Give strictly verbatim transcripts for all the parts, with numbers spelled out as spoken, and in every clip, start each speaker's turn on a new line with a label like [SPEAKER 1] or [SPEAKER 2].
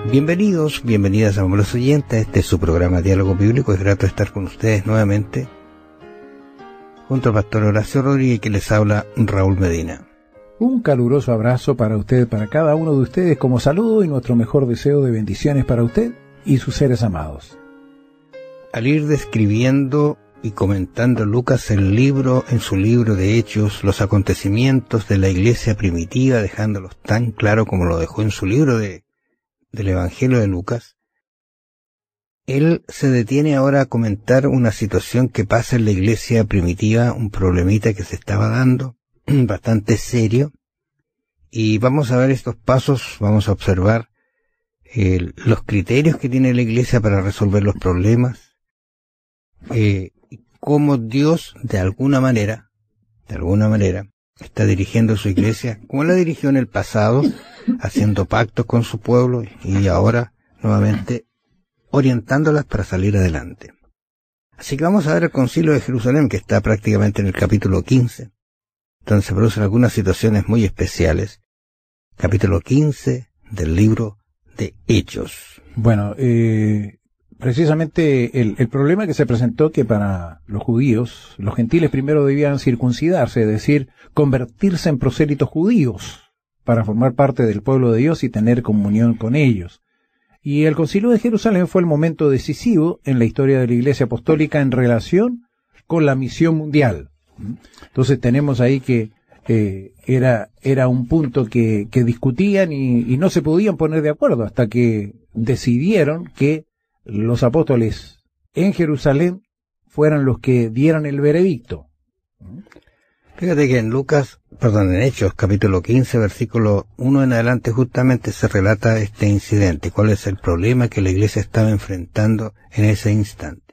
[SPEAKER 1] Bienvenidos, bienvenidas a los oyentes. Este es su programa Diálogo Bíblico. Es grato estar con ustedes nuevamente, junto al pastor Horacio Rodríguez, que les habla Raúl Medina.
[SPEAKER 2] Un caluroso abrazo para usted, para cada uno de ustedes como saludo y nuestro mejor deseo de bendiciones para usted y sus seres amados.
[SPEAKER 1] Al ir describiendo y comentando Lucas el libro, en su libro de Hechos, los acontecimientos de la iglesia primitiva, dejándolos tan claro como lo dejó en su libro de del Evangelio de Lucas, él se detiene ahora a comentar una situación que pasa en la iglesia primitiva, un problemita que se estaba dando, bastante serio, y vamos a ver estos pasos, vamos a observar eh, los criterios que tiene la iglesia para resolver los problemas, eh, cómo Dios de alguna manera, de alguna manera, está dirigiendo su iglesia, como la dirigió en el pasado, haciendo pactos con su pueblo y ahora nuevamente orientándolas para salir adelante. Así que vamos a ver el Concilio de Jerusalén, que está prácticamente en el capítulo quince, donde se producen algunas situaciones muy especiales. Capítulo quince del libro de Hechos.
[SPEAKER 2] Bueno, eh, precisamente el, el problema que se presentó que para los judíos, los gentiles primero debían circuncidarse, es decir, convertirse en prosélitos judíos para formar parte del pueblo de Dios y tener comunión con ellos. Y el Concilio de Jerusalén fue el momento decisivo en la historia de la Iglesia Apostólica en relación con la misión mundial. Entonces tenemos ahí que eh, era era un punto que, que discutían y, y no se podían poner de acuerdo hasta que decidieron que los apóstoles en Jerusalén fueran los que dieran el veredicto.
[SPEAKER 1] Fíjate que en Lucas, perdón, en Hechos, capítulo quince, versículo uno en adelante, justamente se relata este incidente, cuál es el problema que la iglesia estaba enfrentando en ese instante.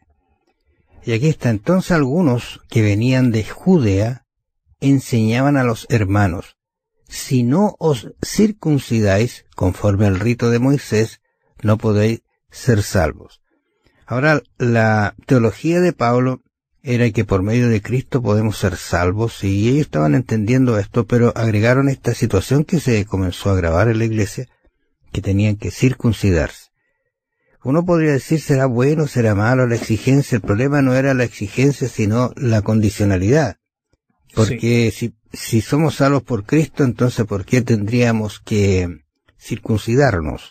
[SPEAKER 1] Y aquí está, entonces algunos que venían de Judea enseñaban a los hermanos, si no os circuncidáis conforme al rito de Moisés, no podéis ser salvos. Ahora, la teología de Pablo era que por medio de Cristo podemos ser salvos, y ellos estaban entendiendo esto, pero agregaron esta situación que se comenzó a agravar en la iglesia, que tenían que circuncidarse. Uno podría decir, ¿será bueno, será malo la exigencia? El problema no era la exigencia, sino la condicionalidad. Porque sí. si, si somos salvos por Cristo, entonces ¿por qué tendríamos que circuncidarnos?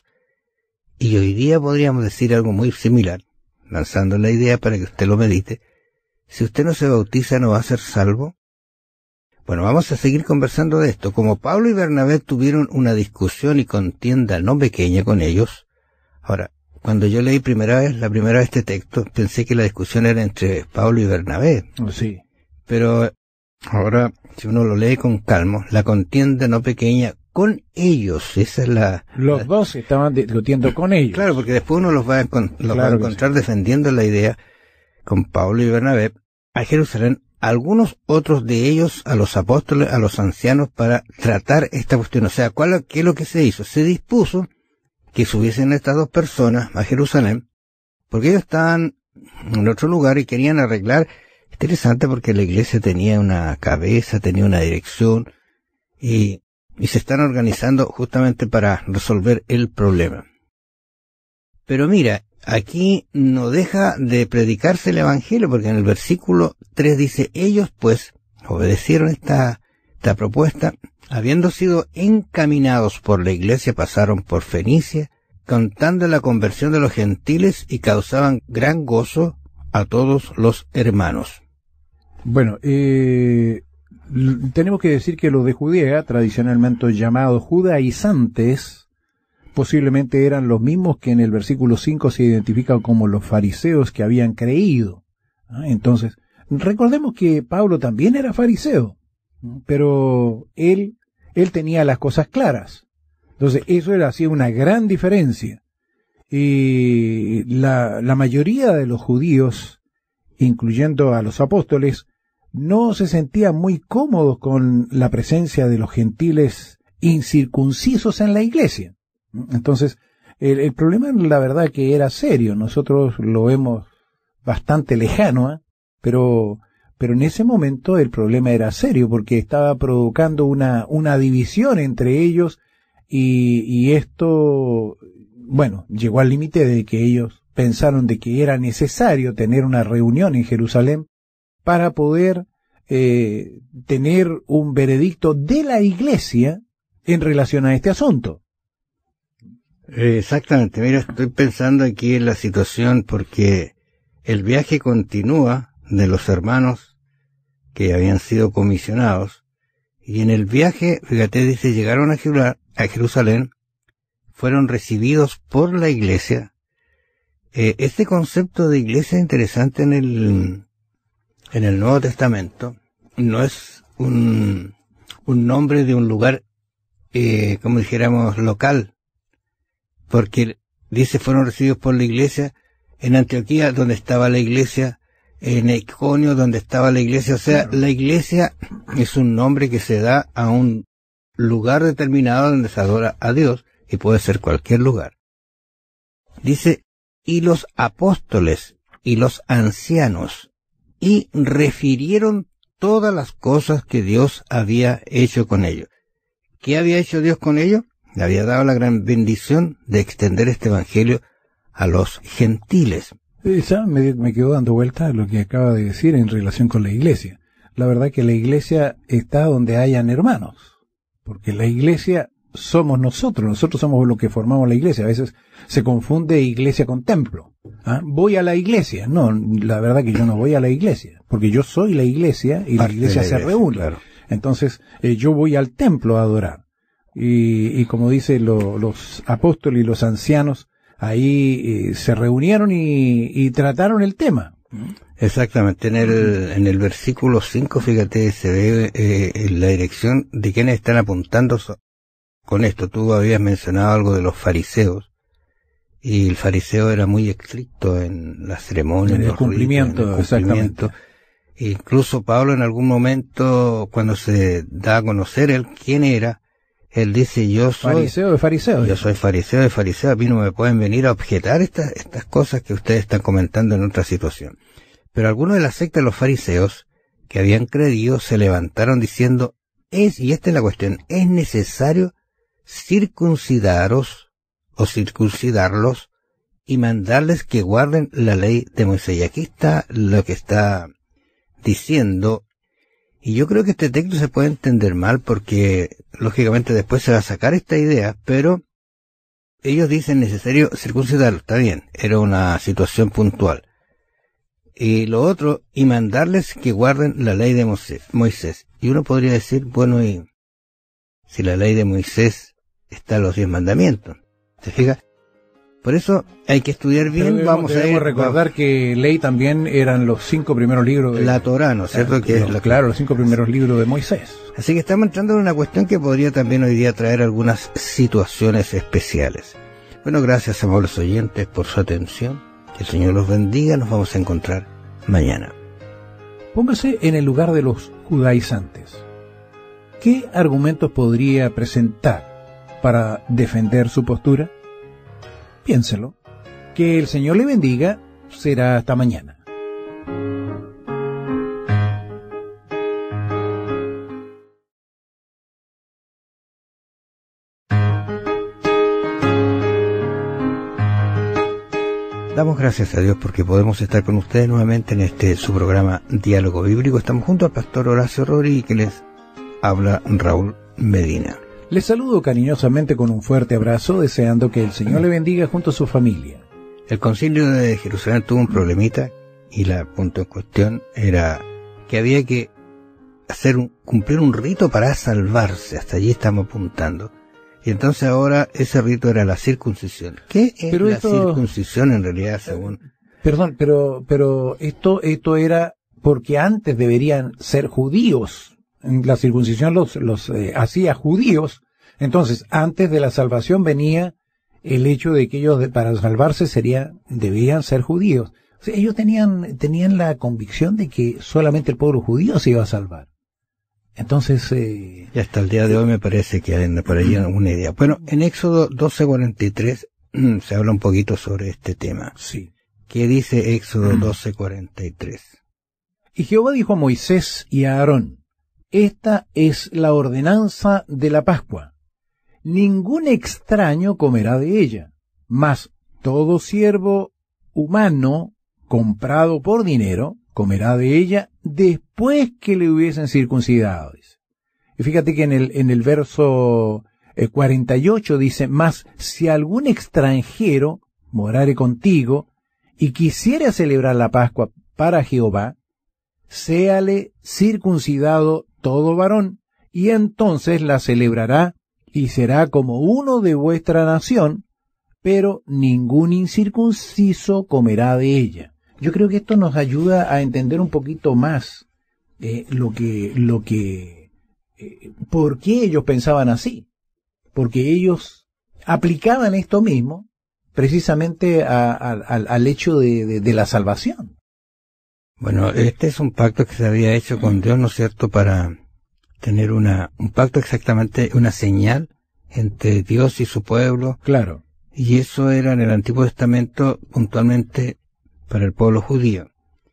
[SPEAKER 1] Y hoy día podríamos decir algo muy similar, lanzando la idea para que usted lo medite. Si usted no se bautiza, ¿no va a ser salvo? Bueno, vamos a seguir conversando de esto. Como Pablo y Bernabé tuvieron una discusión y contienda no pequeña con ellos. Ahora, cuando yo leí primera vez, la primera vez este texto, pensé que la discusión era entre Pablo y Bernabé.
[SPEAKER 2] Sí.
[SPEAKER 1] Pero ahora, si uno lo lee con calma, la contienda no pequeña con ellos, esa es la...
[SPEAKER 2] Los
[SPEAKER 1] la,
[SPEAKER 2] dos estaban discutiendo con ellos.
[SPEAKER 1] Claro, porque después uno los va a, los
[SPEAKER 2] claro
[SPEAKER 1] va a encontrar sí. defendiendo la idea con Pablo y Bernabé a Jerusalén, algunos otros de ellos a los apóstoles, a los ancianos, para tratar esta cuestión. O sea, ¿cuál, ¿qué es lo que se hizo? Se dispuso que subiesen estas dos personas a Jerusalén, porque ellos estaban en otro lugar y querían arreglar. Interesante, porque la iglesia tenía una cabeza, tenía una dirección, y, y se están organizando justamente para resolver el problema. Pero mira, aquí no deja de predicarse el Evangelio, porque en el versículo tres dice, ellos pues obedecieron esta, esta propuesta, habiendo sido encaminados por la iglesia, pasaron por Fenicia, contando la conversión de los gentiles y causaban gran gozo a todos los hermanos.
[SPEAKER 2] Bueno, eh, tenemos que decir que los de Judea, tradicionalmente llamados judaizantes, posiblemente eran los mismos que en el versículo cinco se identifican como los fariseos que habían creído. Entonces, recordemos que Pablo también era fariseo, pero él, él tenía las cosas claras. Entonces, eso era así una gran diferencia. Y la, la mayoría de los judíos, incluyendo a los apóstoles, no se sentían muy cómodos con la presencia de los gentiles incircuncisos en la iglesia. Entonces, el, el problema, la verdad, que era serio. Nosotros lo vemos bastante lejano, ¿eh? pero pero en ese momento el problema era serio, porque estaba provocando una una división entre ellos, y, y esto bueno, llegó al límite de que ellos pensaron de que era necesario tener una reunión en Jerusalén para poder eh, tener un veredicto de la Iglesia en relación a este asunto.
[SPEAKER 1] Exactamente, mira, estoy pensando aquí en la situación porque el viaje continúa de los hermanos que habían sido comisionados, y en el viaje, fíjate, dice, llegaron a, Jer- a Jerusalén, fueron recibidos por la iglesia. Eh, este concepto de iglesia es interesante en el, en el Nuevo Testamento. No es un, un nombre de un lugar, eh, como dijéramos, local, porque dice fueron recibidos por la iglesia en Antioquía, donde estaba la iglesia, en Iconio, donde estaba la iglesia. O sea, claro, la iglesia es un nombre que se da a un lugar determinado donde se adora a Dios, y puede ser cualquier lugar. Dice, y los apóstoles y los ancianos, y refirieron todas las cosas que Dios había hecho con ellos. ¿Qué había hecho Dios con ellos? Le había dado la gran bendición de extender este evangelio a los gentiles.
[SPEAKER 2] Esa me, me quedó dando vuelta a lo que acaba de decir en relación con la iglesia. La verdad que la iglesia está donde hayan hermanos, porque la iglesia somos nosotros, nosotros somos lo que formamos la iglesia. A veces se confunde iglesia con templo. ¿Ah? Voy a la iglesia. No, la verdad que yo no voy a la iglesia, porque yo soy la iglesia y la iglesia, la iglesia se reúne. Claro. Entonces, eh, yo voy al templo a adorar. Y, y como dice lo, los apóstoles y los ancianos, ahí eh, se reunieron y, y trataron el tema.
[SPEAKER 1] Exactamente. En el, en el versículo cinco, fíjate, se ve eh, en la dirección de quienes están apuntando so- con esto. Tú habías mencionado algo de los fariseos, y el fariseo era muy estricto en la ceremonia,
[SPEAKER 2] en el
[SPEAKER 1] en
[SPEAKER 2] cumplimiento,
[SPEAKER 1] ritos, en el cumplimiento. Incluso Pablo en algún momento, cuando se da a conocer él quién era, él dice, yo soy
[SPEAKER 2] fariseo de fariseo.
[SPEAKER 1] Yo soy fariseo de fariseo. A mí no me pueden venir a objetar estas, estas cosas que ustedes están comentando en otra situación. Pero algunos de la secta de los fariseos que habían creído se levantaron diciendo, es, y esta es la cuestión, es necesario circuncidaros o circuncidarlos y mandarles que guarden la ley de Moisés. Y aquí está lo que está diciendo. Y yo creo que este texto se puede entender mal porque, lógicamente, después se va a sacar esta idea, pero ellos dicen necesario circuncidarlo. Está bien, era una situación puntual. Y lo otro, y mandarles que guarden la ley de Moisés. Y uno podría decir, bueno, y si la ley de Moisés está en los diez mandamientos, ¿se fija? Por eso hay que estudiar bien.
[SPEAKER 2] Debemos,
[SPEAKER 1] vamos a ir,
[SPEAKER 2] recordar vamos. que ley también eran los cinco primeros libros de
[SPEAKER 1] la Torá, ¿no es cierto?
[SPEAKER 2] Claro, que es la, claro, los cinco primeros libros de Moisés.
[SPEAKER 1] Así que estamos entrando en una cuestión que podría también hoy día traer algunas situaciones especiales. Bueno, gracias, amables oyentes, por su atención. Que el Señor los bendiga. Nos vamos a encontrar mañana.
[SPEAKER 2] Póngase en el lugar de los judaizantes. ¿Qué argumentos podría presentar para defender su postura? Piénselo. Que el Señor le bendiga. Será hasta mañana.
[SPEAKER 1] Damos gracias a Dios porque podemos estar con ustedes nuevamente en este su programa Diálogo Bíblico. Estamos junto al pastor Horacio Rodríguez, que les habla Raúl Medina.
[SPEAKER 2] Les saludo cariñosamente con un fuerte abrazo, deseando que el Señor le bendiga junto a su familia.
[SPEAKER 1] El concilio de Jerusalén tuvo un problemita y la punto en cuestión era que había que hacer un, cumplir un rito para salvarse. Hasta allí estamos apuntando. Y entonces ahora ese rito era la circuncisión. ¿Qué es pero la esto, circuncisión en realidad según?
[SPEAKER 2] Perdón, pero pero esto esto era porque antes deberían ser judíos. La circuncisión los los eh, hacía judíos. Entonces, antes de la salvación venía el hecho de que ellos de, para salvarse sería debían ser judíos. O sea, ellos tenían tenían la convicción de que solamente el pueblo judío se iba a salvar. Entonces, eh,
[SPEAKER 1] y hasta el día de hoy me parece que hay por ahí alguna idea. Bueno, en Éxodo doce cuarenta y tres se habla un poquito sobre este tema.
[SPEAKER 2] Sí.
[SPEAKER 1] ¿Qué dice Éxodo doce cuarenta y tres?
[SPEAKER 2] Y Jehová dijo a Moisés y a Aarón, esta es la ordenanza de la Pascua. Ningún extraño comerá de ella, mas todo siervo humano comprado por dinero comerá de ella después que le hubiesen circuncidado. Y fíjate que en el, en el verso eh, cuarenta y ocho dice, mas si algún extranjero morare contigo y quisiera celebrar la Pascua para Jehová, séale circuncidado todo varón, y entonces la celebrará y será como uno de vuestra nación, pero ningún incircunciso comerá de ella. Yo creo que esto nos ayuda a entender un poquito más eh, lo que, lo que, eh, por qué ellos pensaban así. Porque ellos aplicaban esto mismo precisamente a, a, al, al hecho de, de, de la salvación.
[SPEAKER 1] Bueno, este es un pacto que se había hecho con Dios, ¿no es cierto?, para tener una, un pacto exactamente, una señal entre Dios y su pueblo.
[SPEAKER 2] Claro.
[SPEAKER 1] Y eso era en el Antiguo Testamento puntualmente para el pueblo judío.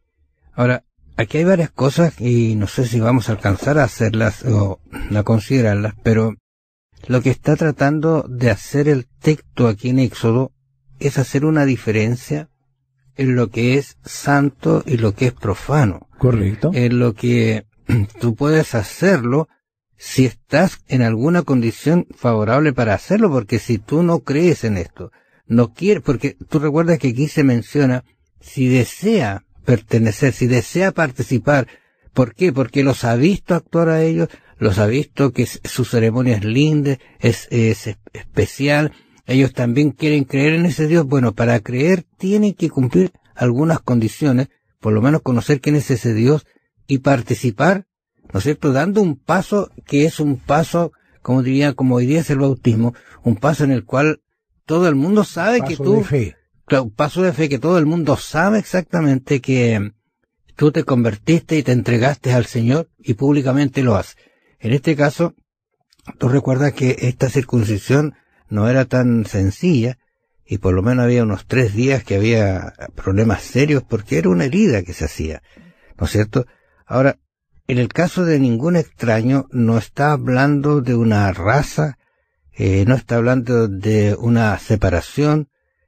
[SPEAKER 1] Ahora, aquí hay varias cosas y no sé si vamos a alcanzar a hacerlas o a considerarlas, pero lo que está tratando de hacer el texto aquí en Éxodo es hacer una diferencia en lo que es santo y lo que es profano.
[SPEAKER 2] Correcto.
[SPEAKER 1] En lo que tú puedes hacerlo si estás en alguna condición favorable para hacerlo, porque si tú no crees en esto, no quieres, porque tú recuerdas que aquí se menciona si desea pertenecer, si desea participar. ¿Por qué? Porque los ha visto actuar a ellos, los ha visto que su ceremonia es linda, es, es especial. Ellos también quieren creer en ese Dios. Bueno, para creer tienen que cumplir algunas condiciones, por lo menos conocer quién es ese Dios y participar, ¿no es cierto?, dando un paso que es un paso, como diría, como hoy día es el bautismo, un paso en el cual todo el mundo sabe
[SPEAKER 2] paso
[SPEAKER 1] que tú,
[SPEAKER 2] de fe.
[SPEAKER 1] Claro, un paso de fe que todo el mundo sabe exactamente que tú te convertiste y te entregaste al Señor y públicamente lo haces. En este caso, tú recuerdas que esta circuncisión no era tan sencilla y por lo menos había unos tres días que había problemas serios porque era una herida que se hacía, ¿no es cierto? Ahora, en el caso de ningún extraño, no está hablando de una raza, eh, no está hablando de una separación,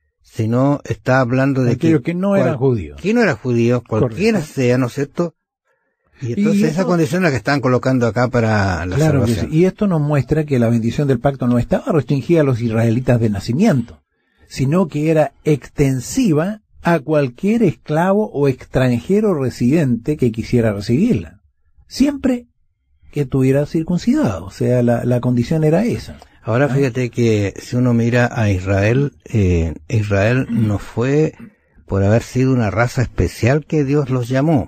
[SPEAKER 1] sino está hablando de
[SPEAKER 2] aquellos
[SPEAKER 1] que,
[SPEAKER 2] que no eran judíos.
[SPEAKER 1] Que no era judío, cualquiera Correcto. Sea, ¿no es cierto? Y entonces y esto, esa condición es la que están colocando acá para la
[SPEAKER 2] claro
[SPEAKER 1] salvación.
[SPEAKER 2] Sí. Y esto nos muestra que la bendición del pacto no estaba restringida a los israelitas de nacimiento, sino que era extensiva a cualquier esclavo o extranjero residente que quisiera recibirla, siempre que tuviera circuncidado. O sea, la, la condición era esa.
[SPEAKER 1] Ahora fíjate que si uno mira a Israel, eh, Israel no fue por haber sido una raza especial que Dios los llamó.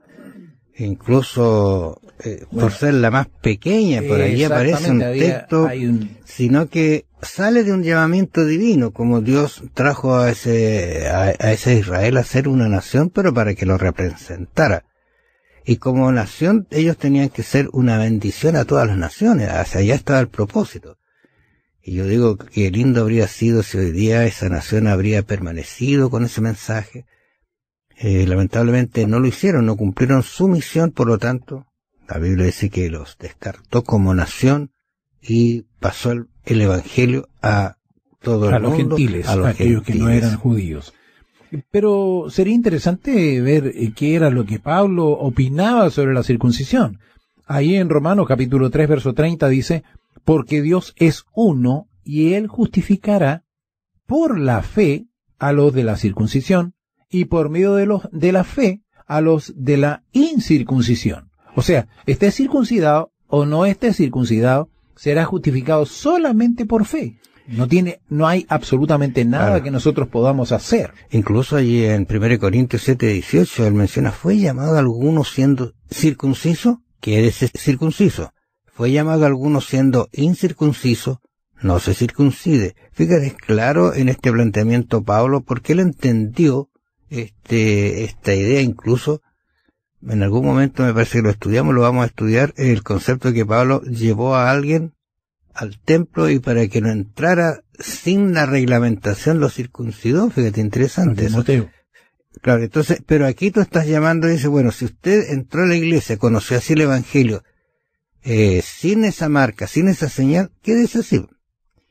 [SPEAKER 1] Incluso eh, bueno, por ser la más pequeña, por allí aparece un texto,
[SPEAKER 2] había, un...
[SPEAKER 1] sino que sale de un llamamiento divino, como Dios trajo a ese, a, a ese Israel a ser una nación, pero para que lo representara. Y como nación, ellos tenían que ser una bendición a todas las naciones, hacia allá estaba el propósito. Y yo digo que lindo habría sido si hoy día esa nación habría permanecido con ese mensaje. Eh, lamentablemente no lo hicieron, no cumplieron su misión, por lo tanto, la Biblia dice que los descartó como nación y pasó el, el evangelio a todo el
[SPEAKER 2] a
[SPEAKER 1] mundo.
[SPEAKER 2] Los gentiles,
[SPEAKER 1] a los
[SPEAKER 2] a aquellos
[SPEAKER 1] gentiles.
[SPEAKER 2] que no eran judíos. Pero sería interesante ver eh, qué era lo que Pablo opinaba sobre la circuncisión. Ahí en Romanos capítulo tres, verso treinta dice, porque Dios es uno y Él justificará por la fe a los de la circuncisión y por medio de los de la fe a los de la incircuncisión. O sea, esté circuncidado o no esté circuncidado, será justificado solamente por fe. No tiene, no hay absolutamente nada claro. que nosotros podamos hacer.
[SPEAKER 1] Incluso allí en primera Corintios siete, dieciocho, él menciona, ¿fue llamado alguno siendo circunciso? Quiere ser circunciso. Fue llamado alguno siendo incircunciso, no se circuncide. Fíjate, claro en este planteamiento Pablo, porque él entendió este, esta idea, incluso en algún momento me parece que lo estudiamos, lo vamos a estudiar, el concepto de que Pablo llevó a alguien al templo y para que no entrara sin la reglamentación lo circuncidó. Fíjate, interesante eso. Claro, entonces, pero aquí tú estás llamando y dices, bueno, si usted entró a la iglesia, conoció así el evangelio, eh, sin esa marca, sin esa señal, quédese así.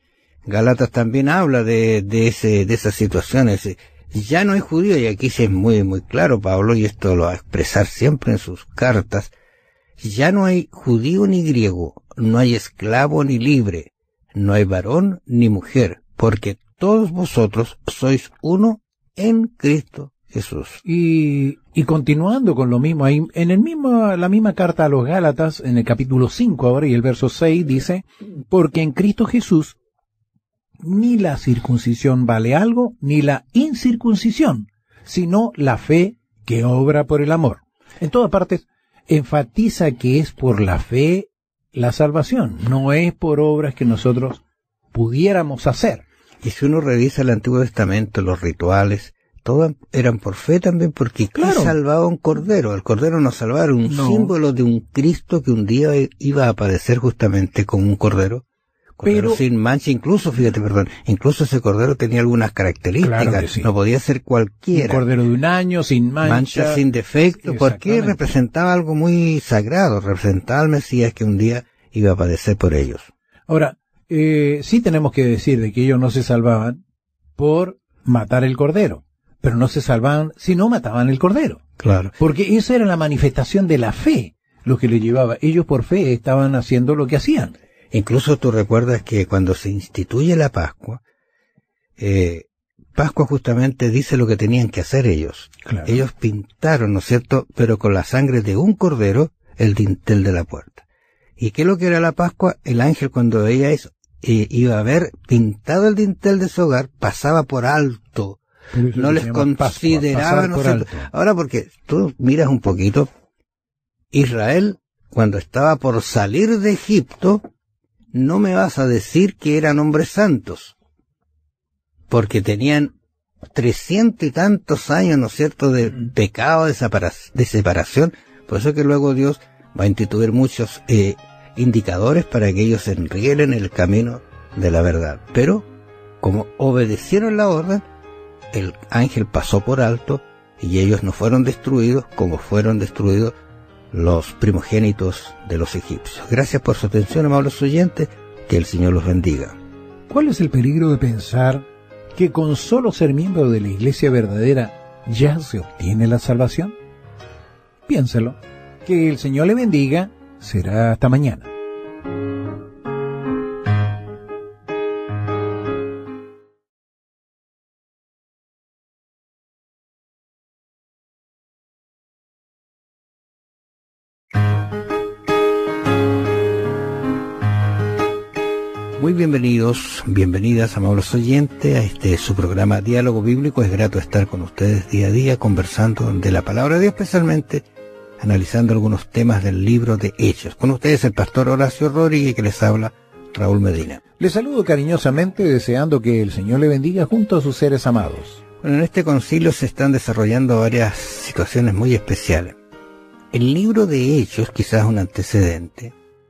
[SPEAKER 1] Gálatas también habla de, de ese, de esas situaciones. Ya no hay judío, y aquí sí es muy, muy claro Pablo, y esto lo va a expresar siempre en sus cartas. Ya no hay judío ni griego, no hay esclavo ni libre, no hay varón ni mujer, porque todos vosotros sois uno en Cristo Jesús.
[SPEAKER 2] Y, y continuando con lo mismo, ahí, en el mismo, la misma carta a los Gálatas, en el capítulo cinco ahora, y el verso seis dice, porque en Cristo Jesús ni la circuncisión vale algo, ni la incircuncisión, sino la fe que obra por el amor. En todas partes, enfatiza que es por la fe la salvación, no es por obras que nosotros pudiéramos hacer.
[SPEAKER 1] Y si uno revisa el Antiguo Testamento, los rituales, todos eran por fe también, porque ¿qué
[SPEAKER 2] Claro.
[SPEAKER 1] salvaba un cordero? El cordero no salvaba, era un
[SPEAKER 2] No.
[SPEAKER 1] símbolo de un Cristo que un día iba a aparecer justamente como un cordero. Cordero
[SPEAKER 2] Pero-
[SPEAKER 1] sin mancha, incluso, fíjate, perdón, incluso ese cordero tenía algunas características,
[SPEAKER 2] Claro que sí.
[SPEAKER 1] no podía ser
[SPEAKER 2] Un
[SPEAKER 1] cualquiera.
[SPEAKER 2] cordero de un año, sin mancha.
[SPEAKER 1] Mancha sin defecto, porque
[SPEAKER 2] Exactamente.
[SPEAKER 1] representaba algo muy sagrado, representaba al Mesías que un día iba a padecer por ellos.
[SPEAKER 2] Ahora, eh, sí tenemos que decir de que ellos no se salvaban por matar el cordero, pero no se salvaban si no mataban el cordero,
[SPEAKER 1] Claro.
[SPEAKER 2] porque esa era la manifestación de la fe, lo que les llevaba. Ellos por fe estaban haciendo lo que hacían.
[SPEAKER 1] Incluso tú recuerdas que cuando se instituye la Pascua, eh, Pascua justamente dice lo que tenían que hacer ellos.
[SPEAKER 2] Claro.
[SPEAKER 1] Ellos pintaron, ¿no es cierto?, pero con la sangre de un cordero, el dintel de la puerta. ¿Y qué es lo que era la Pascua? El ángel, cuando veía eso, eh, iba a ver pintado el dintel de su hogar, pasaba por alto.
[SPEAKER 2] Pero eso
[SPEAKER 1] No
[SPEAKER 2] se
[SPEAKER 1] les
[SPEAKER 2] llama Pascua,
[SPEAKER 1] consideraba,
[SPEAKER 2] pasar
[SPEAKER 1] ¿no
[SPEAKER 2] por
[SPEAKER 1] es cierto?
[SPEAKER 2] alto.
[SPEAKER 1] Ahora, porque tú miras un poquito, Israel, cuando estaba por salir de Egipto, no me vas a decir que eran hombres santos, porque tenían trescientos y tantos años, ¿no es cierto?, de pecado, de, separa- de separación. Por eso que luego Dios va a instituir muchos eh, indicadores para que ellos enrielen el camino de la verdad. Pero, como obedecieron la orden, el ángel pasó por alto y ellos no fueron destruidos como fueron destruidos los primogénitos de los egipcios. Gracias por su atención, amables oyentes, que el Señor los bendiga.
[SPEAKER 2] ¿Cuál es el peligro de pensar que con solo ser miembro de la iglesia verdadera ya se obtiene la salvación? Piénsalo. Que el Señor le bendiga. Será hasta mañana.
[SPEAKER 1] Muy bienvenidos, bienvenidas, amables oyentes, a este su programa Diálogo Bíblico. Es grato estar con ustedes día a día conversando de la Palabra de Dios, especialmente analizando algunos temas del libro de Hechos. Con ustedes el pastor Horacio Rodríguez, que les habla Raúl Medina.
[SPEAKER 2] Les saludo cariñosamente deseando que el Señor le bendiga junto a sus seres amados.
[SPEAKER 1] Bueno, en este concilio se están desarrollando varias situaciones muy especiales. El libro de Hechos, quizás un antecedente,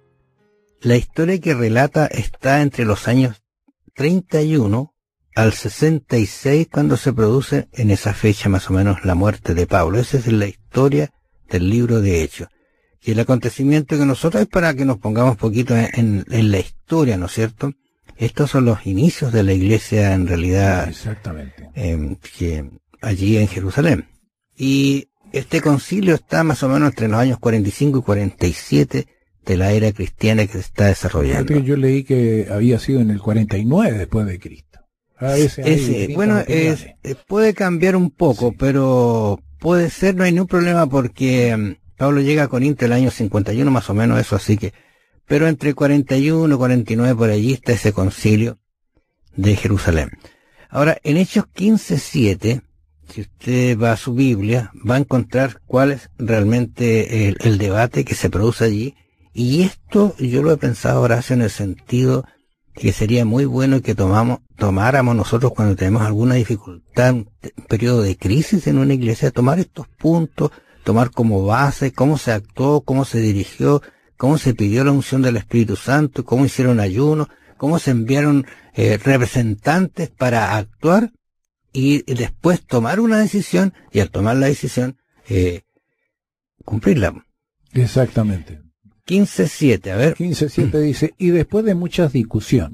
[SPEAKER 1] la historia que relata está entre los años treinta y uno al sesenta y seis, cuando se produce en esa fecha más o menos la muerte de Pablo. Esa es la historia del libro de Hechos. Y el acontecimiento que nosotros es para que nos pongamos poquito en, en, en la historia, ¿no es cierto? Estos son los inicios de la iglesia en realidad.
[SPEAKER 2] Exactamente.
[SPEAKER 1] Eh, que allí en Jerusalén. Y este concilio está más o menos entre los años cuarenta y cinco y cuarenta y siete de la era cristiana que se está desarrollando.
[SPEAKER 2] Fíjate que yo leí que había sido en el cuarenta y nueve después de Cristo. A veces hay
[SPEAKER 1] Ese,
[SPEAKER 2] distintas
[SPEAKER 1] bueno,
[SPEAKER 2] opiniones.
[SPEAKER 1] es, eh, puede cambiar un poco,
[SPEAKER 2] Sí.
[SPEAKER 1] pero puede ser, no hay ningún problema, porque um, Pablo llega a Corinto el año cincuenta y uno más o menos, eso, así que, pero entre cuarenta y uno y cuarenta y nueve por allí está ese concilio de Jerusalén. Ahora, en Hechos quince siete, si usted va a su Biblia, va a encontrar cuál es realmente el, el debate que se produce allí. Y esto yo lo he pensado, Horacio, en el sentido que sería muy bueno que tomamos, tomáramos nosotros cuando tenemos alguna dificultad, un te- periodo de crisis en una iglesia, tomar estos puntos, tomar como base cómo se actuó, cómo se dirigió, cómo se pidió la unción del Espíritu Santo, cómo hicieron ayuno, cómo se enviaron eh, representantes para actuar y después tomar una decisión, y al tomar la decisión, eh, cumplirla.
[SPEAKER 2] Exactamente.
[SPEAKER 1] quince siete, a ver.
[SPEAKER 2] quince siete dice, y después de mucha discusión,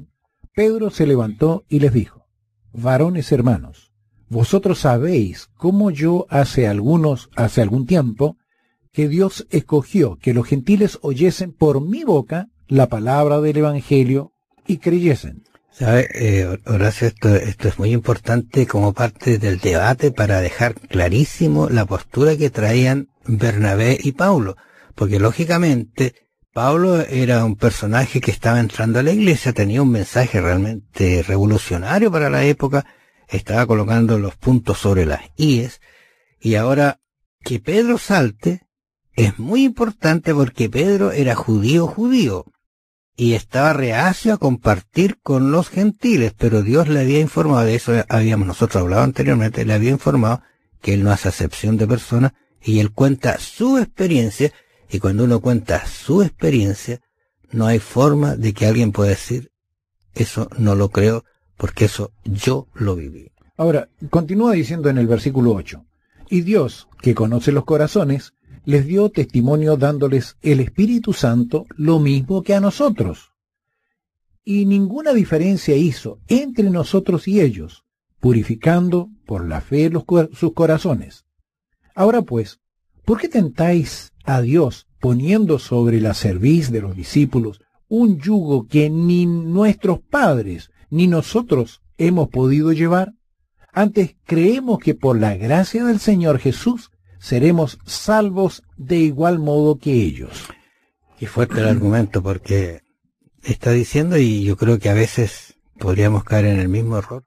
[SPEAKER 2] Pedro se levantó y les dijo: varones hermanos, vosotros sabéis cómo yo hace algunos, hace algún tiempo, que Dios escogió que los gentiles oyesen por mi boca la palabra del Evangelio y creyesen.
[SPEAKER 1] ¿Sabe, eh, Horacio, esto, esto es muy importante como parte del debate para dejar clarísimo la postura que traían Bernabé y Pablo? Porque lógicamente Pablo era un personaje que estaba entrando a la iglesia, tenía un mensaje realmente revolucionario para la época, estaba colocando los puntos sobre las íes, y ahora que Pedro salte es muy importante porque Pedro era judío judío y estaba reacio a compartir con los gentiles, pero Dios le había informado, de eso habíamos nosotros hablado anteriormente, le había informado que él no hace acepción de personas y él cuenta su experiencia. Y cuando uno cuenta su experiencia, no hay forma de que alguien pueda decir, eso no lo creo, porque eso yo lo viví.
[SPEAKER 2] Ahora, continúa diciendo en el versículo ocho, y Dios, que conoce los corazones, les dio testimonio dándoles el Espíritu Santo lo mismo que a nosotros. Y ninguna diferencia hizo entre nosotros y ellos, purificando por la fe los, sus corazones. Ahora pues, ¿por qué tentáis a Dios poniendo sobre la cerviz de los discípulos un yugo que ni nuestros padres ni nosotros hemos podido llevar? Antes creemos que por la gracia del Señor Jesús seremos salvos de igual modo que ellos.
[SPEAKER 1] Qué fuerte el argumento, porque está diciendo, y yo creo que a veces podríamos caer en el mismo error,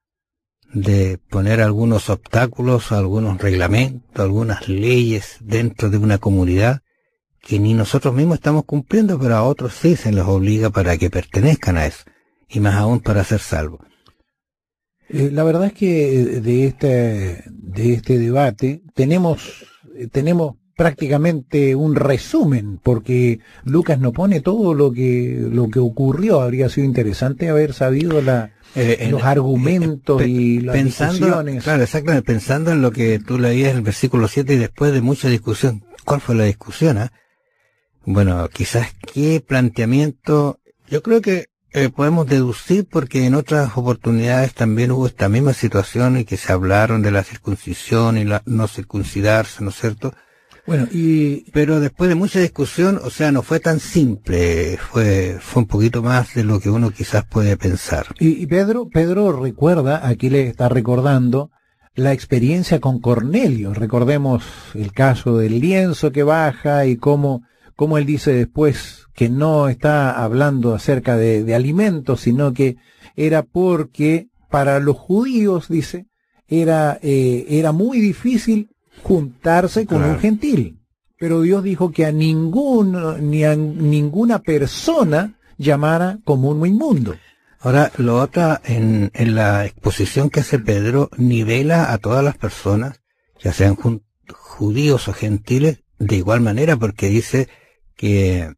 [SPEAKER 1] de poner algunos obstáculos, algunos reglamentos, algunas leyes dentro de una comunidad que ni nosotros mismos estamos cumpliendo, pero a otros sí se les obliga para que pertenezcan a eso, y más aún para ser salvos.
[SPEAKER 2] Eh, la verdad es que de este, de este debate tenemos, tenemos prácticamente un resumen, porque Lucas no pone todo lo que, lo que ocurrió. Habría sido interesante haber sabido la, eh, los en, argumentos eh, y las
[SPEAKER 1] pensando,
[SPEAKER 2] discusiones.
[SPEAKER 1] Claro, exactamente, pensando en lo que tú leías en el versículo siete y después de mucha discusión. ¿Cuál fue la discusión? Eh? Bueno, quizás qué planteamiento, yo creo que Eh, podemos deducir, porque en otras oportunidades también hubo esta misma situación y que se hablaron de la circuncisión y la no circuncidarse, ¿no es cierto?
[SPEAKER 2] Bueno, y
[SPEAKER 1] pero después de mucha discusión, o sea, no fue tan simple, fue fue un poquito más de lo que uno quizás puede pensar.
[SPEAKER 2] Y, y Pedro, Pedro recuerda, aquí le está recordando la experiencia con Cornelio. Recordemos el caso del lienzo que baja y cómo, cómo él dice después que no está hablando acerca de, de alimentos, sino que era porque para los judíos, dice, era, eh, era muy difícil juntarse con claro. un gentil. Pero Dios dijo que a ningún, ni a ninguna persona llamara común o inmundo.
[SPEAKER 1] Ahora, lo otro, en, en la exposición que hace Pedro, nivela a todas las personas, ya sean judíos o gentiles, de igual manera, porque dice que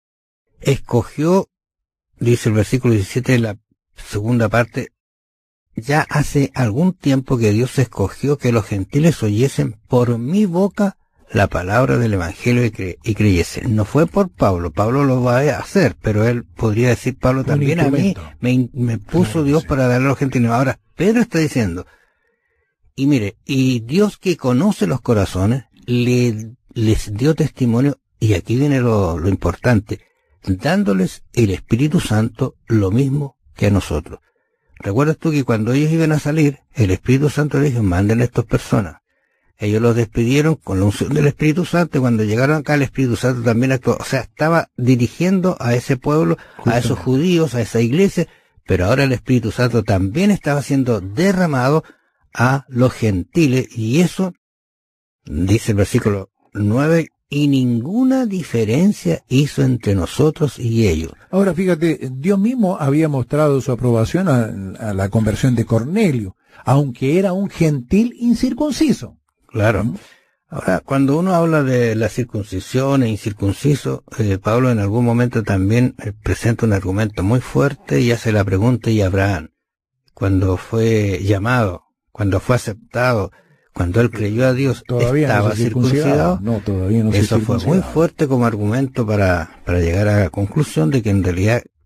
[SPEAKER 1] escogió, dice el versículo diecisiete, la segunda parte, ya hace algún tiempo que Dios escogió que los gentiles oyesen por mi boca la palabra del Evangelio y, cre y creyesen. No fue por Pablo, Pablo lo va a hacer, pero él podría decir, Pablo, también a mí me, me puso claro, Dios sí. para darle a los gentiles. Ahora, Pedro está diciendo, y mire, y Dios que conoce los corazones, le, les dio testimonio, y aquí viene lo, lo importante, dándoles el Espíritu Santo lo mismo que a nosotros. ¿Recuerdas tú que cuando ellos iban a salir, el Espíritu Santo les dijo, manden a estas personas? Ellos los despidieron con la unción del Espíritu Santo, y cuando llegaron acá el Espíritu Santo también actuó. O sea, estaba dirigiendo a ese pueblo, Justo. a esos judíos, a esa iglesia, pero ahora el Espíritu Santo también estaba siendo derramado a los gentiles, y eso, dice el versículo nueve, y ninguna diferencia hizo entre nosotros y ellos.
[SPEAKER 2] Ahora fíjate, Dios mismo había mostrado su aprobación a, a la conversión de Cornelio, aunque era un gentil incircunciso.
[SPEAKER 1] Claro. ¿Mm? Ahora, cuando uno habla de la circuncisión e incircunciso, eh, Pablo en algún momento también eh, presenta un argumento muy fuerte y hace la pregunta, y Abraham, cuando fue llamado, cuando fue aceptado, cuando él creyó a Dios,
[SPEAKER 2] ¿todavía
[SPEAKER 1] estaba
[SPEAKER 2] no se
[SPEAKER 1] circuncidado?
[SPEAKER 2] No, todavía no se
[SPEAKER 1] Eso fue muy fuerte como argumento para, para llegar a la conclusión de que en realidad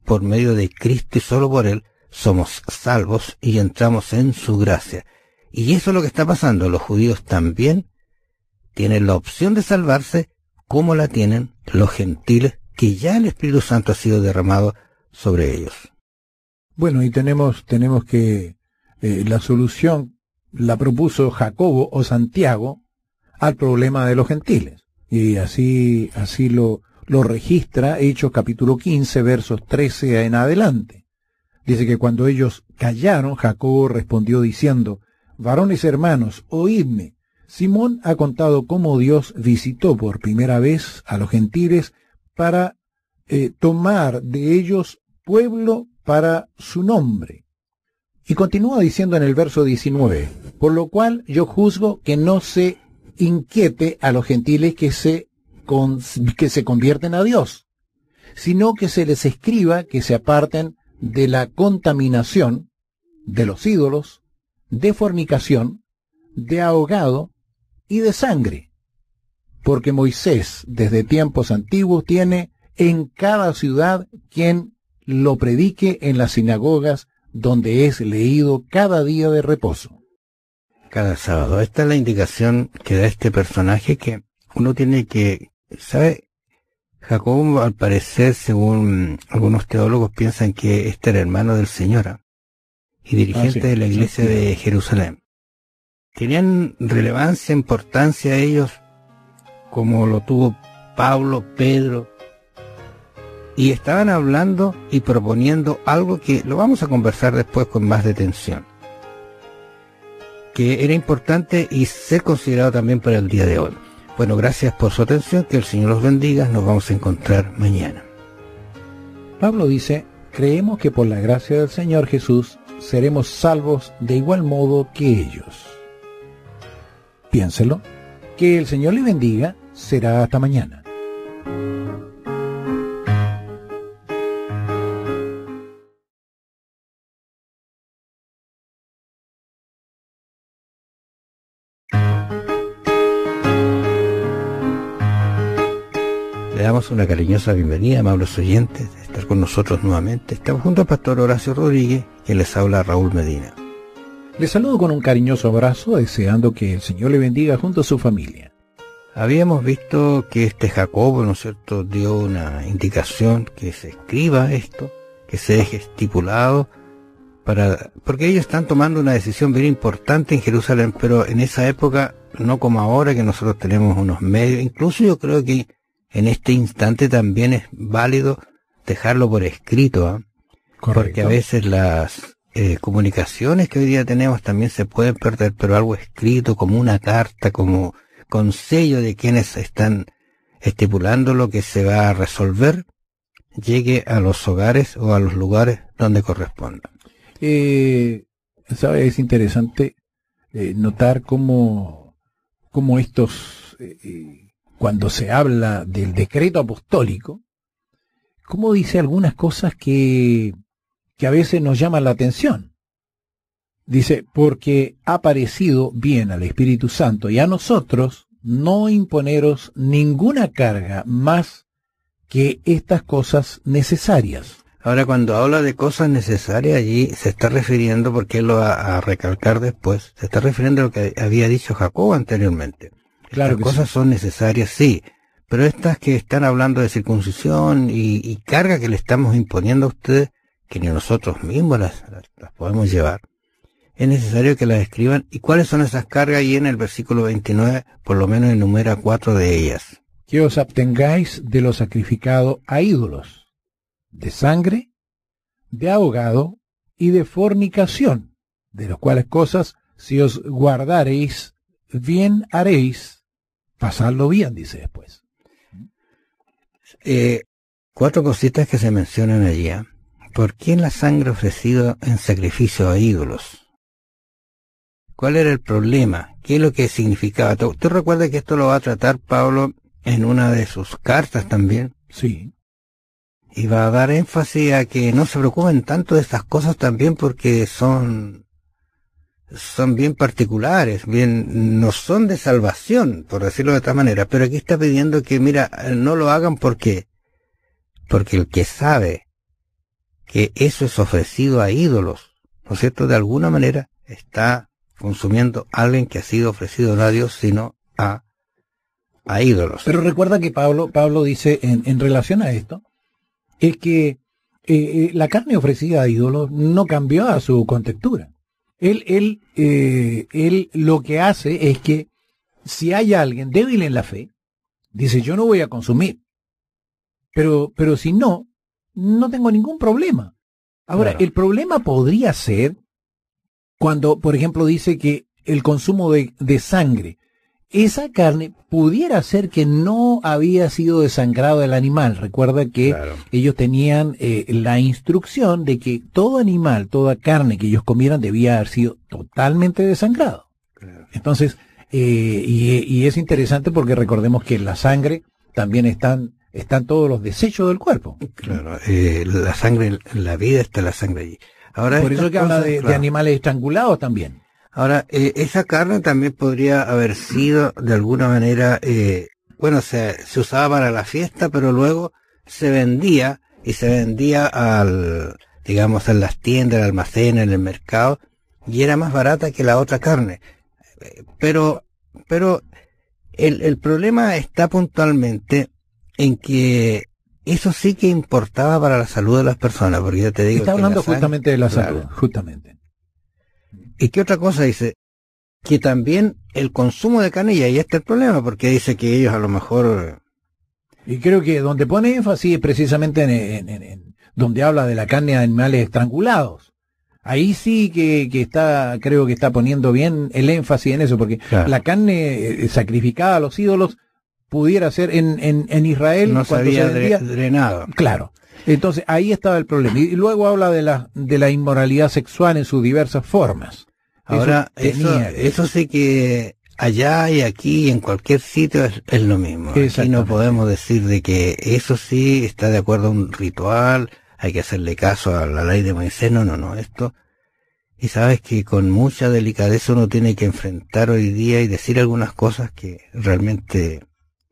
[SPEAKER 1] por medio de Cristo y solo por Él somos salvos y entramos en su gracia. Y eso es lo que está pasando. Los judíos también tienen la opción de salvarse, como la tienen los gentiles, que ya el Espíritu Santo ha sido derramado sobre ellos.
[SPEAKER 2] Bueno, y tenemos, tenemos que eh, la solución la propuso Jacobo o Santiago al problema de los gentiles. Y así, así lo, lo registra Hechos capítulo quince, versos trece en adelante. Dice que cuando ellos callaron, Jacobo respondió diciendo: varones hermanos, oídme. Simón ha contado cómo Dios visitó por primera vez a los gentiles para eh, tomar de ellos pueblo para su nombre. Y continúa diciendo en el verso diecinueve, por lo cual yo juzgo que no se inquiete a los gentiles que se, con, que se convierten a Dios, sino que se les escriba que se aparten de la contaminación, de los ídolos, de fornicación, de ahogado y de sangre. Porque Moisés, desde tiempos antiguos, tiene en cada ciudad quien lo predique en las sinagogas, donde es leído cada día de reposo.
[SPEAKER 1] Cada sábado. Esta es la indicación que da este personaje, que uno tiene que, ¿sabe? Jacobo, al parecer, según algunos teólogos, piensan que este era hermano del Señor, ¿eh? y dirigente ah, sí, de la iglesia sí, sí. de Jerusalén. Tenían relevancia, importancia ellos, como lo tuvo Pablo, Pedro, y estaban hablando y proponiendo algo que lo vamos a conversar después con más detención, que era importante y ser considerado también para el día de hoy. Bueno, gracias por su atención, que el Señor los bendiga, nos vamos a encontrar mañana.
[SPEAKER 2] Pablo dice: creemos que por la gracia del Señor Jesús seremos salvos de igual modo que ellos. Piénselo, que el Señor le bendiga, será hasta mañana.
[SPEAKER 1] Le damos una cariñosa bienvenida, amables oyentes, de estar con nosotros nuevamente. Estamos junto al pastor Horacio Rodríguez, que les habla Raúl Medina.
[SPEAKER 2] Les saludo con un cariñoso abrazo, deseando que el Señor le bendiga junto a su familia.
[SPEAKER 1] Habíamos visto que este Jacobo, ¿no es cierto?, dio una indicación que se escriba esto, que se deje estipulado, para, porque ellos están tomando una decisión bien importante en Jerusalén, pero en esa época, no como ahora, que nosotros tenemos unos medios. Incluso yo creo que en este instante también es válido dejarlo por escrito, ¿eh? Porque a veces las eh, comunicaciones que hoy día tenemos también se pueden perder, pero algo escrito, como una carta, como con sello de quienes están estipulando lo que se va a resolver, llegue a los hogares o a los lugares donde corresponda.
[SPEAKER 2] Eh, ¿sabe? Es interesante eh, notar cómo, cómo estos... Eh, cuando se habla del decreto apostólico, cómo dice algunas cosas que, que a veces nos llaman la atención. Dice, porque ha parecido bien al Espíritu Santo y a nosotros no imponeros ninguna carga más que estas cosas necesarias.
[SPEAKER 1] Ahora, cuando habla de cosas necesarias, allí se está refiriendo, porque él lo va a recalcar después, se está refiriendo a lo que había dicho Jacobo anteriormente.
[SPEAKER 2] Claro,
[SPEAKER 1] Las cosas sí. son necesarias, sí, pero estas que están hablando de circuncisión y, y carga que le estamos imponiendo a ustedes, que ni nosotros mismos las, las, las podemos llevar, es necesario que las escriban. ¿Y cuáles son esas cargas? Y en el versículo veintinueve, por lo menos enumera cuatro de ellas.
[SPEAKER 2] Que os abstengáis de lo sacrificado a ídolos, de sangre, de ahogado y de fornicación, de las cuales cosas, si os guardareis, bien haréis. Pasarlo bien, dice después.
[SPEAKER 1] Eh, cuatro cositas que se mencionan allí. ¿eh? ¿Por qué la sangre ofrecida en sacrificio a ídolos? ¿Cuál era el problema? ¿Qué es lo que significaba? ¿Usted recuerda que esto lo va a tratar Pablo en una de sus cartas también?
[SPEAKER 2] Sí.
[SPEAKER 1] Y va a dar énfasis a que no se preocupen tanto de estas cosas también, porque son... son bien particulares, bien, no son de salvación, por decirlo de otra manera, pero aquí está pidiendo que, mira, no lo hagan porque, porque el que sabe que eso es ofrecido a ídolos, ¿no es cierto? De alguna manera está consumiendo alguien que ha sido ofrecido no a Dios, sino a, a ídolos.
[SPEAKER 2] Pero recuerda que Pablo, Pablo dice en, en relación a esto, es que eh, la carne ofrecida a ídolos no cambió a su contextura. Él, él, eh, él lo que hace es que si hay alguien débil en la fe, dice, yo no voy a consumir. Pero, pero si no, no tengo ningún problema. Ahora, claro, el problema podría ser cuando, por ejemplo, dice que el consumo de, de sangre, esa carne pudiera ser que no había sido desangrado el animal. Recuerda que claro, ellos tenían eh, la instrucción de que todo animal, toda carne que ellos comieran debía haber sido totalmente desangrado. Claro. Entonces, eh, y, y es interesante porque recordemos que en la sangre también están, están todos los desechos del cuerpo.
[SPEAKER 1] Claro, eh, la sangre, la vida está la sangre allí. Ahora,
[SPEAKER 2] por eso que cosas, habla de, claro, de animales estrangulados también.
[SPEAKER 1] Ahora, eh, esa carne también podría haber sido de alguna manera, eh, bueno, se, se usaba para la fiesta, pero luego se vendía, y se vendía al, digamos, en las tiendas, en el almacén, en el mercado, y era más barata que la otra carne. Pero, pero, el, el problema está puntualmente en que eso sí que importaba para la salud de las personas, porque yo te digo...
[SPEAKER 2] Está hablando sangre, justamente de la salud,
[SPEAKER 1] claro,
[SPEAKER 2] justamente.
[SPEAKER 1] ¿Y qué otra cosa dice? Que también el consumo de carne, y ahí está el problema, porque dice que ellos a lo mejor...
[SPEAKER 2] Y creo que donde pone énfasis es precisamente en, en, en, en donde habla de la carne de animales estrangulados. Ahí sí que, que está, creo que está poniendo bien el énfasis en eso, porque claro, la carne sacrificada a los ídolos pudiera ser en, en, en Israel...
[SPEAKER 1] No se había se vendía, drenado.
[SPEAKER 2] Claro. Entonces ahí estaba el problema. Y luego habla de la, de la inmoralidad sexual en sus diversas formas.
[SPEAKER 1] Ahora, eso, eso, eso sí que allá y aquí, en cualquier sitio, es, es lo mismo. Aquí no podemos decir de que eso sí está de acuerdo a un ritual, hay que hacerle caso a la ley de Moisés. No, no, no, esto... Y sabes que con mucha delicadeza uno tiene que enfrentar hoy día y decir algunas cosas que realmente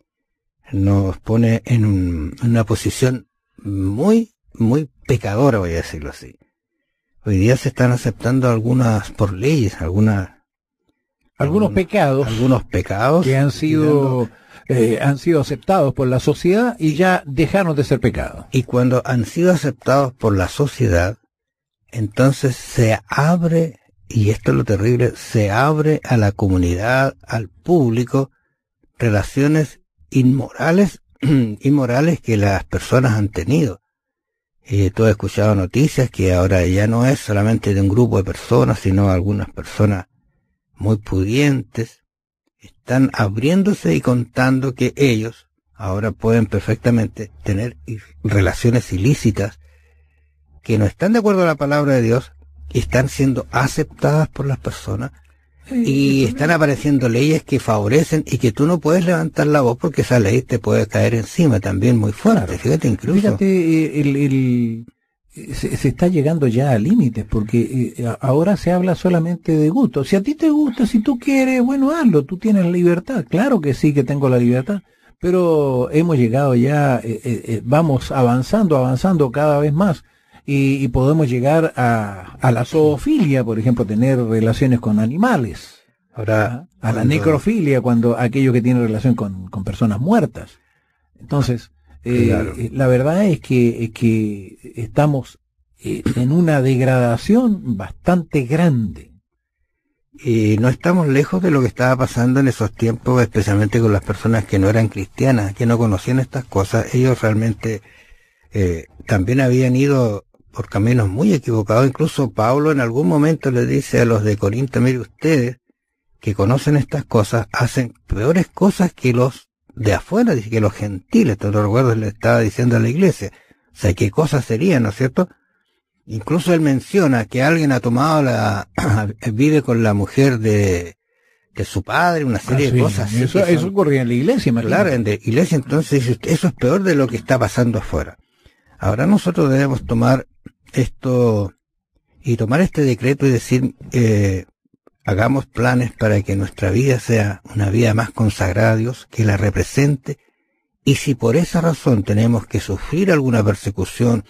[SPEAKER 1] nos pone en, un, en una posición muy, muy pecadora, voy a decirlo así. Hoy día se están aceptando algunas por leyes, algunas
[SPEAKER 2] algunos
[SPEAKER 1] algún,
[SPEAKER 2] pecados,
[SPEAKER 1] algunos pecados
[SPEAKER 2] que han sido eh, han sido aceptados por la sociedad y ya dejaron de ser pecados.
[SPEAKER 1] Y cuando han sido aceptados por la sociedad, entonces se abre, y esto es lo terrible, se abre a la comunidad, al público, relaciones inmorales, inmorales que las personas han tenido. Eh, tú has escuchado noticias que ahora ya no es solamente de un grupo de personas, sino algunas personas muy pudientes están abriéndose y contando que ellos ahora pueden perfectamente tener relaciones ilícitas que no están de acuerdo a la palabra de Dios y están siendo aceptadas por las personas. Y están apareciendo leyes que favorecen y que tú no puedes levantar la voz porque esa ley te puede caer encima también muy fuerte. Claro. Fíjate incluso.
[SPEAKER 2] Fíjate, el, el, se, se está llegando ya a límites porque eh, ahora se habla solamente de gusto. Si a ti te gusta, si tú quieres, bueno, hazlo, tú tienes libertad. Claro que sí que tengo la libertad, pero hemos llegado ya, eh, eh, vamos avanzando, avanzando cada vez más. Y, y podemos llegar a, a la zoofilia, por ejemplo, tener relaciones con animales.
[SPEAKER 1] Ahora,
[SPEAKER 2] a, a la necrofilia, cuando aquello que tiene relación con, con personas muertas. Entonces, eh, claro, la verdad es que, es que estamos eh, en una degradación bastante grande.
[SPEAKER 1] Y no estamos lejos de lo que estaba pasando en esos tiempos, especialmente con las personas que no eran cristianas, que no conocían estas cosas. Ellos realmente eh, también habían ido por caminos muy equivocados. Incluso Pablo en algún momento le dice a los de Corinto, mire, ustedes que conocen estas cosas hacen peores cosas que los de afuera, dice que los gentiles. Te lo recuerdo, le estaba diciendo a la iglesia. O sea, qué cosas serían, ¿no es cierto? Incluso él menciona que alguien ha tomado la, vive con la mujer de, de su padre, una serie ah, sí, de cosas.
[SPEAKER 2] Eso,
[SPEAKER 1] son,
[SPEAKER 2] eso ocurría en la iglesia,
[SPEAKER 1] claro, en la iglesia. Entonces, eso es peor de lo que está pasando afuera. Ahora nosotros debemos tomar esto y tomar este decreto y decir, eh, hagamos planes para que nuestra vida sea una vida más consagrada a Dios, que la represente, y si por esa razón tenemos que sufrir alguna persecución,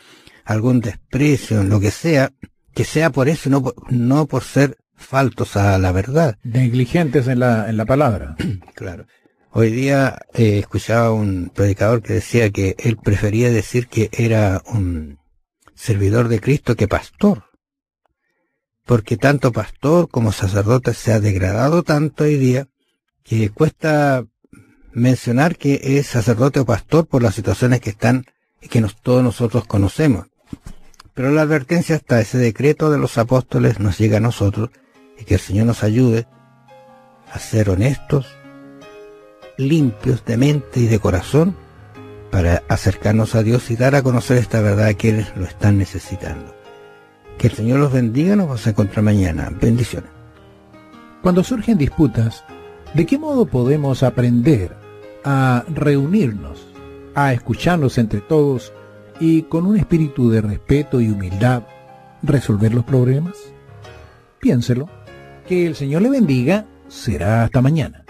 [SPEAKER 1] algún desprecio, en lo que sea, que sea por eso, no por, no por ser faltos a la verdad.
[SPEAKER 2] Negligentes en la, en la palabra.
[SPEAKER 1] Claro. Hoy día eh, escuchaba un predicador que decía que él prefería decir que era un servidor de Cristo que pastor. Porque tanto pastor como sacerdote se ha degradado tanto hoy día que cuesta mencionar que es sacerdote o pastor por las situaciones que están y que nos, todos nosotros conocemos. Pero la advertencia hasta ese decreto de los apóstoles nos llega a nosotros y que el Señor nos ayude a ser honestos, limpios de mente y de corazón para acercarnos a Dios y dar a conocer esta verdad a quienes lo están necesitando. Que el Señor los bendiga, nos vamos a encontrar mañana. Bendiciones.
[SPEAKER 2] Cuando surgen disputas, ¿de qué modo podemos aprender a reunirnos, a escucharnos entre todos y con un espíritu de respeto y humildad resolver los problemas? Piénselo. Que el Señor le bendiga. Será hasta mañana.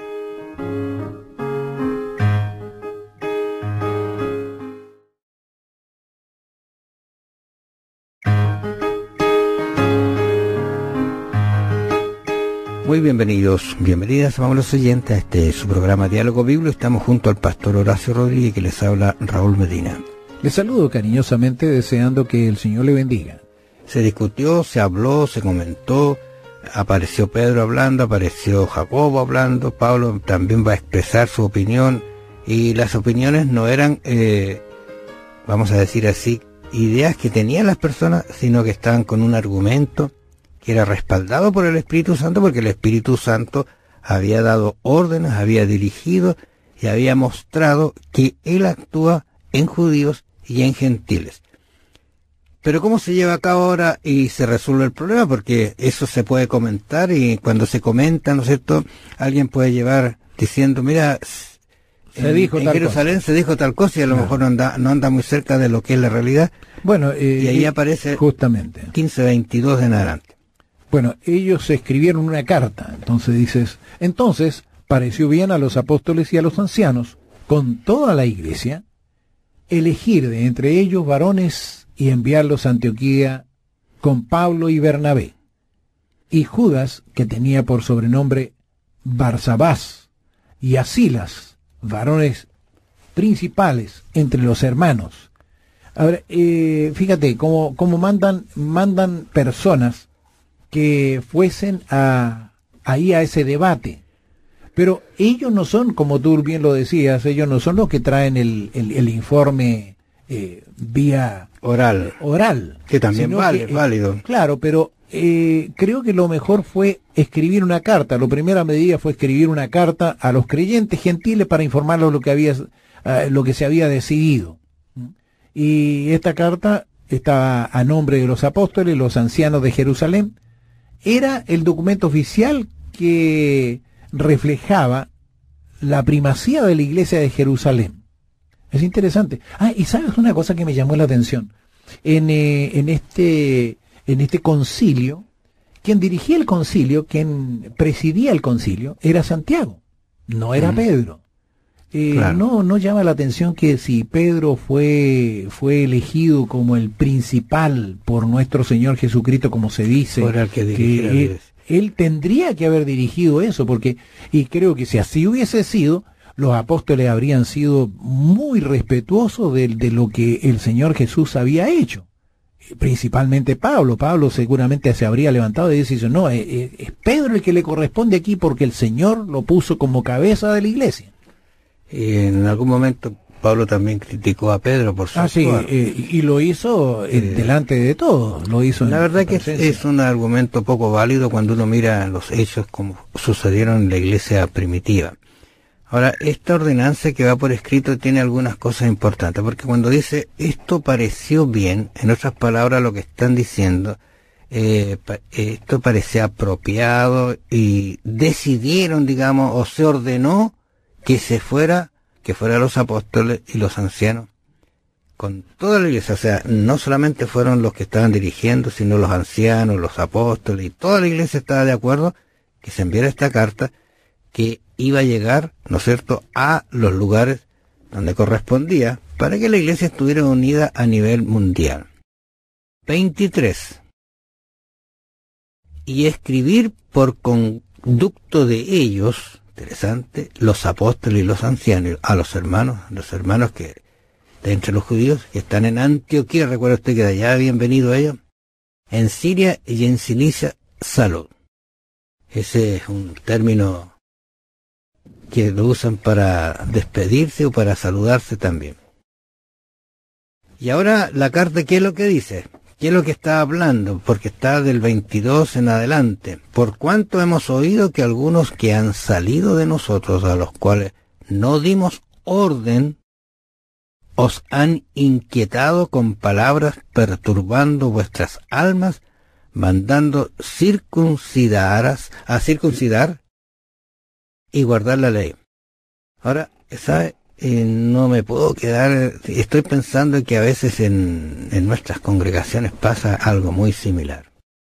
[SPEAKER 1] Muy bienvenidos, bienvenidas, amables oyentes, a este su programa Diálogo Bíblico. Estamos junto al pastor Horacio Rodríguez, que les habla Raúl Medina.
[SPEAKER 2] Les saludo cariñosamente, deseando que el Señor le bendiga.
[SPEAKER 1] Se discutió, se habló, se comentó, apareció Pedro hablando, apareció Jacobo hablando, Pablo también va a expresar su opinión, y las opiniones no eran, eh, vamos a decir así, ideas que tenían las personas, sino que estaban con un argumento que era respaldado por el Espíritu Santo, porque el Espíritu Santo había dado órdenes, había dirigido y había mostrado que Él actúa en judíos y en gentiles. Pero ¿cómo se lleva a cabo ahora y se resuelve el problema? Porque eso se puede comentar, y cuando se comenta, ¿no es cierto?, alguien puede llevar diciendo, mira,
[SPEAKER 2] se
[SPEAKER 1] en,
[SPEAKER 2] dijo
[SPEAKER 1] en
[SPEAKER 2] tal
[SPEAKER 1] Jerusalén cosa. se dijo tal cosa, y a lo no. mejor no anda, no anda muy cerca de lo que es la realidad.
[SPEAKER 2] Bueno, eh,
[SPEAKER 1] y ahí aparece
[SPEAKER 2] justamente
[SPEAKER 1] quince veintidós en adelante.
[SPEAKER 2] Bueno, ellos escribieron una carta, entonces dices, entonces pareció bien a los apóstoles y a los ancianos, con toda la iglesia, elegir de entre ellos varones y enviarlos a Antioquía con Pablo y Bernabé, y Judas, que tenía por sobrenombre Barsabás, y a Silas, varones principales entre los hermanos. Ahora, eh, fíjate, cómo, cómo mandan, mandan personas que fuesen a, ahí a ese debate. Pero ellos no son, como tú bien lo decías, ellos no son los que traen el, el, el informe eh, vía
[SPEAKER 1] oral.
[SPEAKER 2] oral.
[SPEAKER 1] Que también vale,
[SPEAKER 2] que,
[SPEAKER 1] válido.
[SPEAKER 2] Eh, claro, pero eh, creo que lo mejor fue escribir una carta. La primera medida fue escribir una carta a los creyentes gentiles para informarlos lo que había, uh, lo que se había decidido. Y esta carta estaba a nombre de los apóstoles, los ancianos de Jerusalén. Era el documento oficial que reflejaba la primacía de la iglesia de Jerusalén. Es interesante. Ah, y sabes una cosa que me llamó la atención. En, eh, en este, en este concilio, quien dirigía el concilio, quien presidía el concilio, era Santiago, no era mm. Pedro. Eh, claro. no, no llama la atención que si Pedro fue, fue elegido como el principal por nuestro Señor Jesucristo, como se dice,
[SPEAKER 1] el que,
[SPEAKER 2] que él, él tendría que haber dirigido eso, porque, y creo que si así hubiese sido, los apóstoles habrían sido muy respetuosos de, de lo que el Señor Jesús había hecho. Principalmente Pablo. Pablo seguramente se habría levantado y dice, no, es, es Pedro el que le corresponde aquí porque el Señor lo puso como cabeza de la iglesia.
[SPEAKER 1] Y en algún momento Pablo también criticó a Pedro por su
[SPEAKER 2] Ah, sí, eh, y lo hizo eh, delante de todos, lo hizo.
[SPEAKER 1] La verdad que es, es un argumento poco válido cuando uno mira los hechos como sucedieron en la iglesia primitiva. Ahora, esta ordenanza que va por escrito tiene algunas cosas importantes, porque cuando dice, esto pareció bien, en otras palabras lo que están diciendo, eh, esto parecía apropiado, y decidieron, digamos, o se ordenó que se fuera, que fueran los apóstoles y los ancianos, con toda la iglesia. O sea, no solamente fueron los que estaban dirigiendo, sino los ancianos, los apóstoles, y toda la iglesia estaba de acuerdo que se enviara esta carta, que iba a llegar, ¿no es cierto?, a los lugares donde correspondía, para que la iglesia estuviera unida a nivel mundial. veintitrés. Y escribir por conducto de ellos, interesante, los apóstoles y los ancianos, a los hermanos, los hermanos que, de entre los judíos, que están en Antioquía, recuerda usted que de allá habían venido ellos, en Siria y en Cilicia, salud. Ese es un término que lo usan para despedirse o para saludarse también. Y ahora la carta, ¿qué es lo que dice? ¿Qué es lo que está hablando? Porque está del veintidós en adelante. Por cuanto hemos oído que algunos que han salido de nosotros, a los cuales no dimos orden, os han inquietado con palabras, perturbando vuestras almas, mandando circuncidaras, a circuncidar y guardar la ley. Ahora, ¿sabe? Eh, no me puedo quedar, estoy pensando que a veces en, en nuestras congregaciones pasa algo muy similar.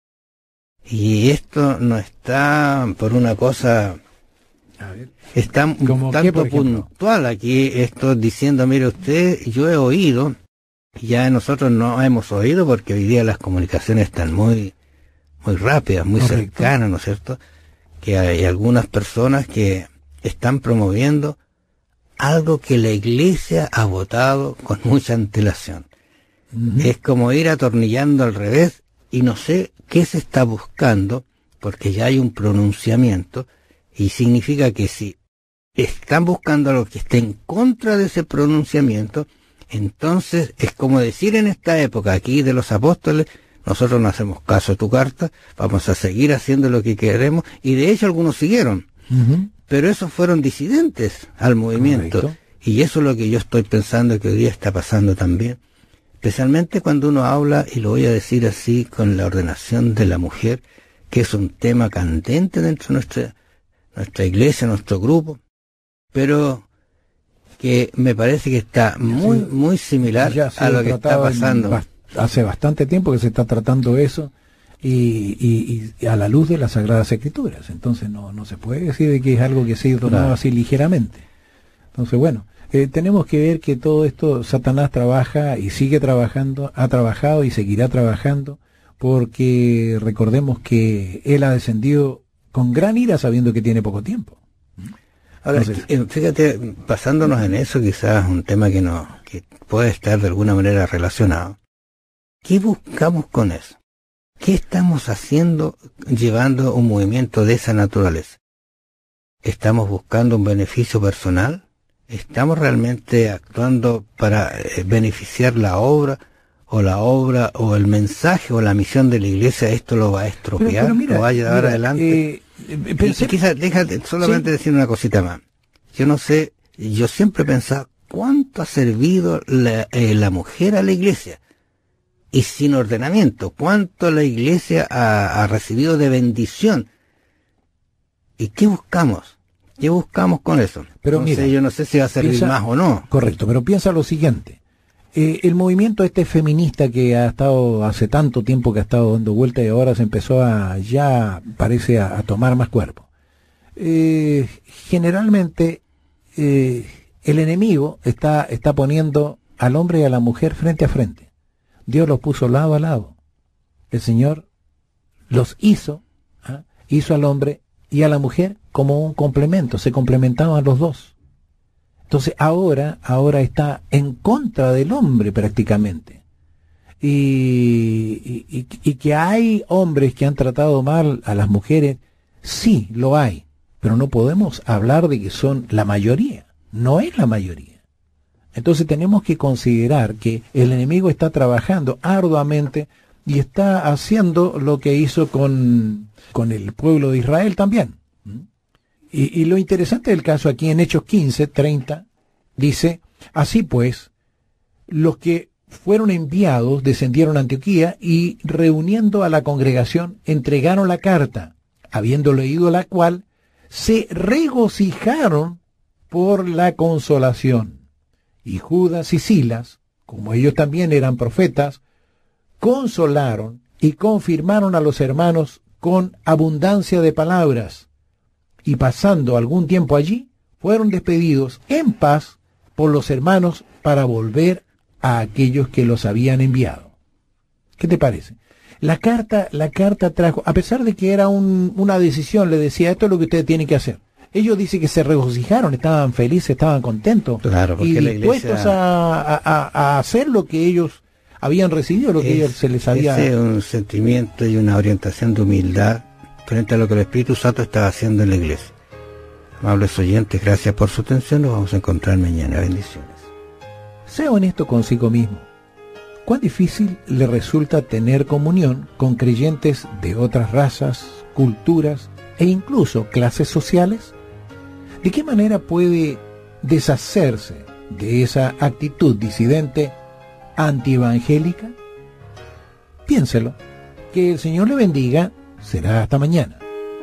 [SPEAKER 1] Y esto no está por una cosa, a ver, está un tanto puntual aquí, esto diciendo, mire usted, yo he oído, ya nosotros no hemos oído porque hoy día las comunicaciones están muy, muy rápidas, muy Correcto. cercanas, ¿no es cierto? Que hay algunas personas que están promoviendo algo que la iglesia ha votado con mucha antelación. Uh-huh. Es como ir atornillando al revés y no sé qué se está buscando, porque ya hay un pronunciamiento y significa que si están buscando algo que esté en contra de ese pronunciamiento, entonces es como decir en esta época aquí de los apóstoles, nosotros no hacemos caso a tu carta, vamos a seguir haciendo lo que queremos, y de hecho algunos siguieron. Uh-huh. Pero esos fueron disidentes al movimiento. Correcto. Y eso es lo que yo estoy pensando que hoy día está pasando también. Especialmente cuando uno habla, y lo voy a decir así, con la ordenación de la mujer, que es un tema candente dentro de nuestra, nuestra iglesia, nuestro grupo, pero que me parece que está muy, muy similar a lo que está pasando.
[SPEAKER 2] Hace bastante tiempo que se está tratando eso. Y, y, y a la luz de las Sagradas Escrituras. Entonces no, no se puede decir de que es algo que se ha tomado así ligeramente. Entonces bueno, eh, tenemos que ver que todo esto Satanás trabaja y sigue trabajando, ha trabajado y seguirá trabajando, porque recordemos que él ha descendido con gran ira sabiendo que tiene poco tiempo.
[SPEAKER 1] Ahora, Entonces, fíjate, basándonos en eso, quizás un tema que no, que puede estar de alguna manera relacionado. ¿Qué buscamos con eso? ¿Qué estamos haciendo llevando un movimiento de esa naturaleza? ¿Estamos buscando un beneficio personal? ¿Estamos realmente actuando para eh, beneficiar la obra, o la obra, o el mensaje, o la misión de la iglesia? ¿Esto lo va a estropear? Pero, pero mira, ¿lo va a llevar mira, adelante? Eh, pensé, y quizás, déjate solamente ¿sí? decir una cosita más. Yo no sé, yo siempre he pensado, ¿cuánto ha servido la, eh, la mujer a la iglesia? Y sin ordenamiento, ¿cuánto la iglesia ha, ha recibido de bendición? ¿Y qué buscamos? ¿Qué buscamos con eso? Pero Entonces, mira, yo no sé si va a servir piensa, más o no.
[SPEAKER 2] Correcto, pero piensa lo siguiente. Eh, el movimiento este feminista que ha estado hace tanto tiempo que ha estado dando vuelta y ahora se empezó a, ya parece a, a tomar más cuerpo. Eh, generalmente, eh, el enemigo está, está poniendo al hombre y a la mujer frente a frente. Dios los puso lado a lado. El Señor los hizo, ¿ah? hizo al hombre y a la mujer como un complemento, se complementaban los dos. Entonces ahora, ahora está en contra del hombre prácticamente. Y, y, y que hay hombres que han tratado mal a las mujeres, sí, lo hay, pero no podemos hablar de que son la mayoría, no es la mayoría. Entonces tenemos que considerar que el enemigo está trabajando arduamente y está haciendo lo que hizo con, con el pueblo de Israel también. Y, y lo interesante del caso aquí en Hechos quince, treinta, dice, así pues, los que fueron enviados descendieron a Antioquía y reuniendo a la congregación entregaron la carta, habiendo leído la cual, se regocijaron por la consolación. Y Judas y Silas, como ellos también eran profetas, consolaron y confirmaron a los hermanos con abundancia de palabras. Y pasando algún tiempo allí, fueron despedidos en paz por los hermanos para volver a aquellos que los habían enviado. ¿Qué te parece? La carta, la carta trajo, a pesar de que era un, una decisión, le decía, esto es lo que ustedes tienen que hacer. Ellos dicen que se regocijaron, estaban felices, estaban contentos,
[SPEAKER 1] claro,
[SPEAKER 2] y
[SPEAKER 1] la
[SPEAKER 2] dispuestos
[SPEAKER 1] iglesia...
[SPEAKER 2] a, a, a hacer lo que ellos habían recibido, lo que
[SPEAKER 1] es,
[SPEAKER 2] ellos se les había...
[SPEAKER 1] Es un sentimiento y una orientación de humildad frente a lo que el Espíritu Santo estaba haciendo en la iglesia. Amables oyentes, gracias por su atención, nos vamos a encontrar mañana. Bendiciones.
[SPEAKER 2] Sea honesto consigo mismo. ¿Cuán difícil le resulta tener comunión con creyentes de otras razas, culturas e incluso clases sociales? ¿De qué manera puede deshacerse de esa actitud disidente antievangélica? Piénselo. Que el Señor le bendiga. Será hasta mañana.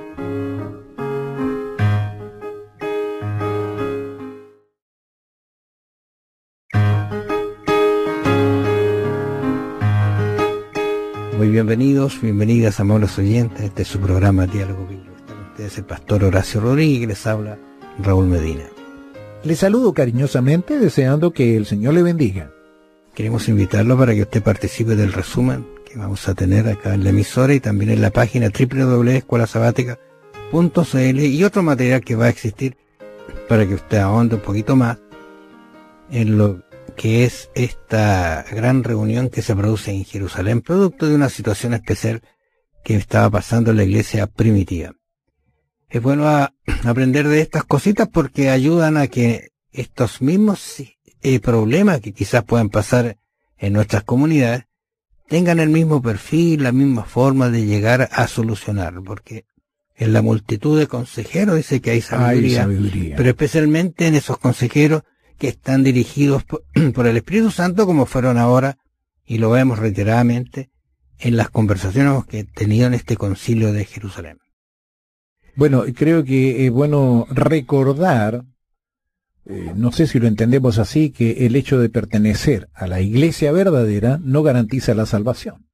[SPEAKER 1] Muy bienvenidos, bienvenidas, amables oyentes. Este es su programa Diálogo Bíblico. Están ustedes el pastor Horacio Rodríguez y les habla Raúl Medina.
[SPEAKER 2] Les saludo cariñosamente deseando que el Señor le bendiga.
[SPEAKER 1] Queremos invitarlo para que usted participe del resumen que vamos a tener acá en la emisora y también en la página doble u doble u doble u punto escuela sabática punto c l y otro material que va a existir para que usted ahonde un poquito más en lo que es esta gran reunión que se produce en Jerusalén, producto de una situación especial que estaba pasando en la iglesia primitiva. Es bueno a, aprender de estas cositas porque ayudan a que estos mismos eh, problemas que quizás puedan pasar en nuestras comunidades tengan el mismo perfil, la misma forma de llegar a solucionar, porque en la multitud de consejeros dice que hay sabiduría, hay sabiduría, pero especialmente en esos consejeros que están dirigidos por, por el Espíritu Santo, como fueron ahora, y lo vemos reiteradamente, en las conversaciones que he tenido en este concilio de Jerusalén.
[SPEAKER 2] Bueno, creo que es bueno recordar, eh, no sé si lo entendemos así, que el hecho de pertenecer a la iglesia verdadera no garantiza la salvación.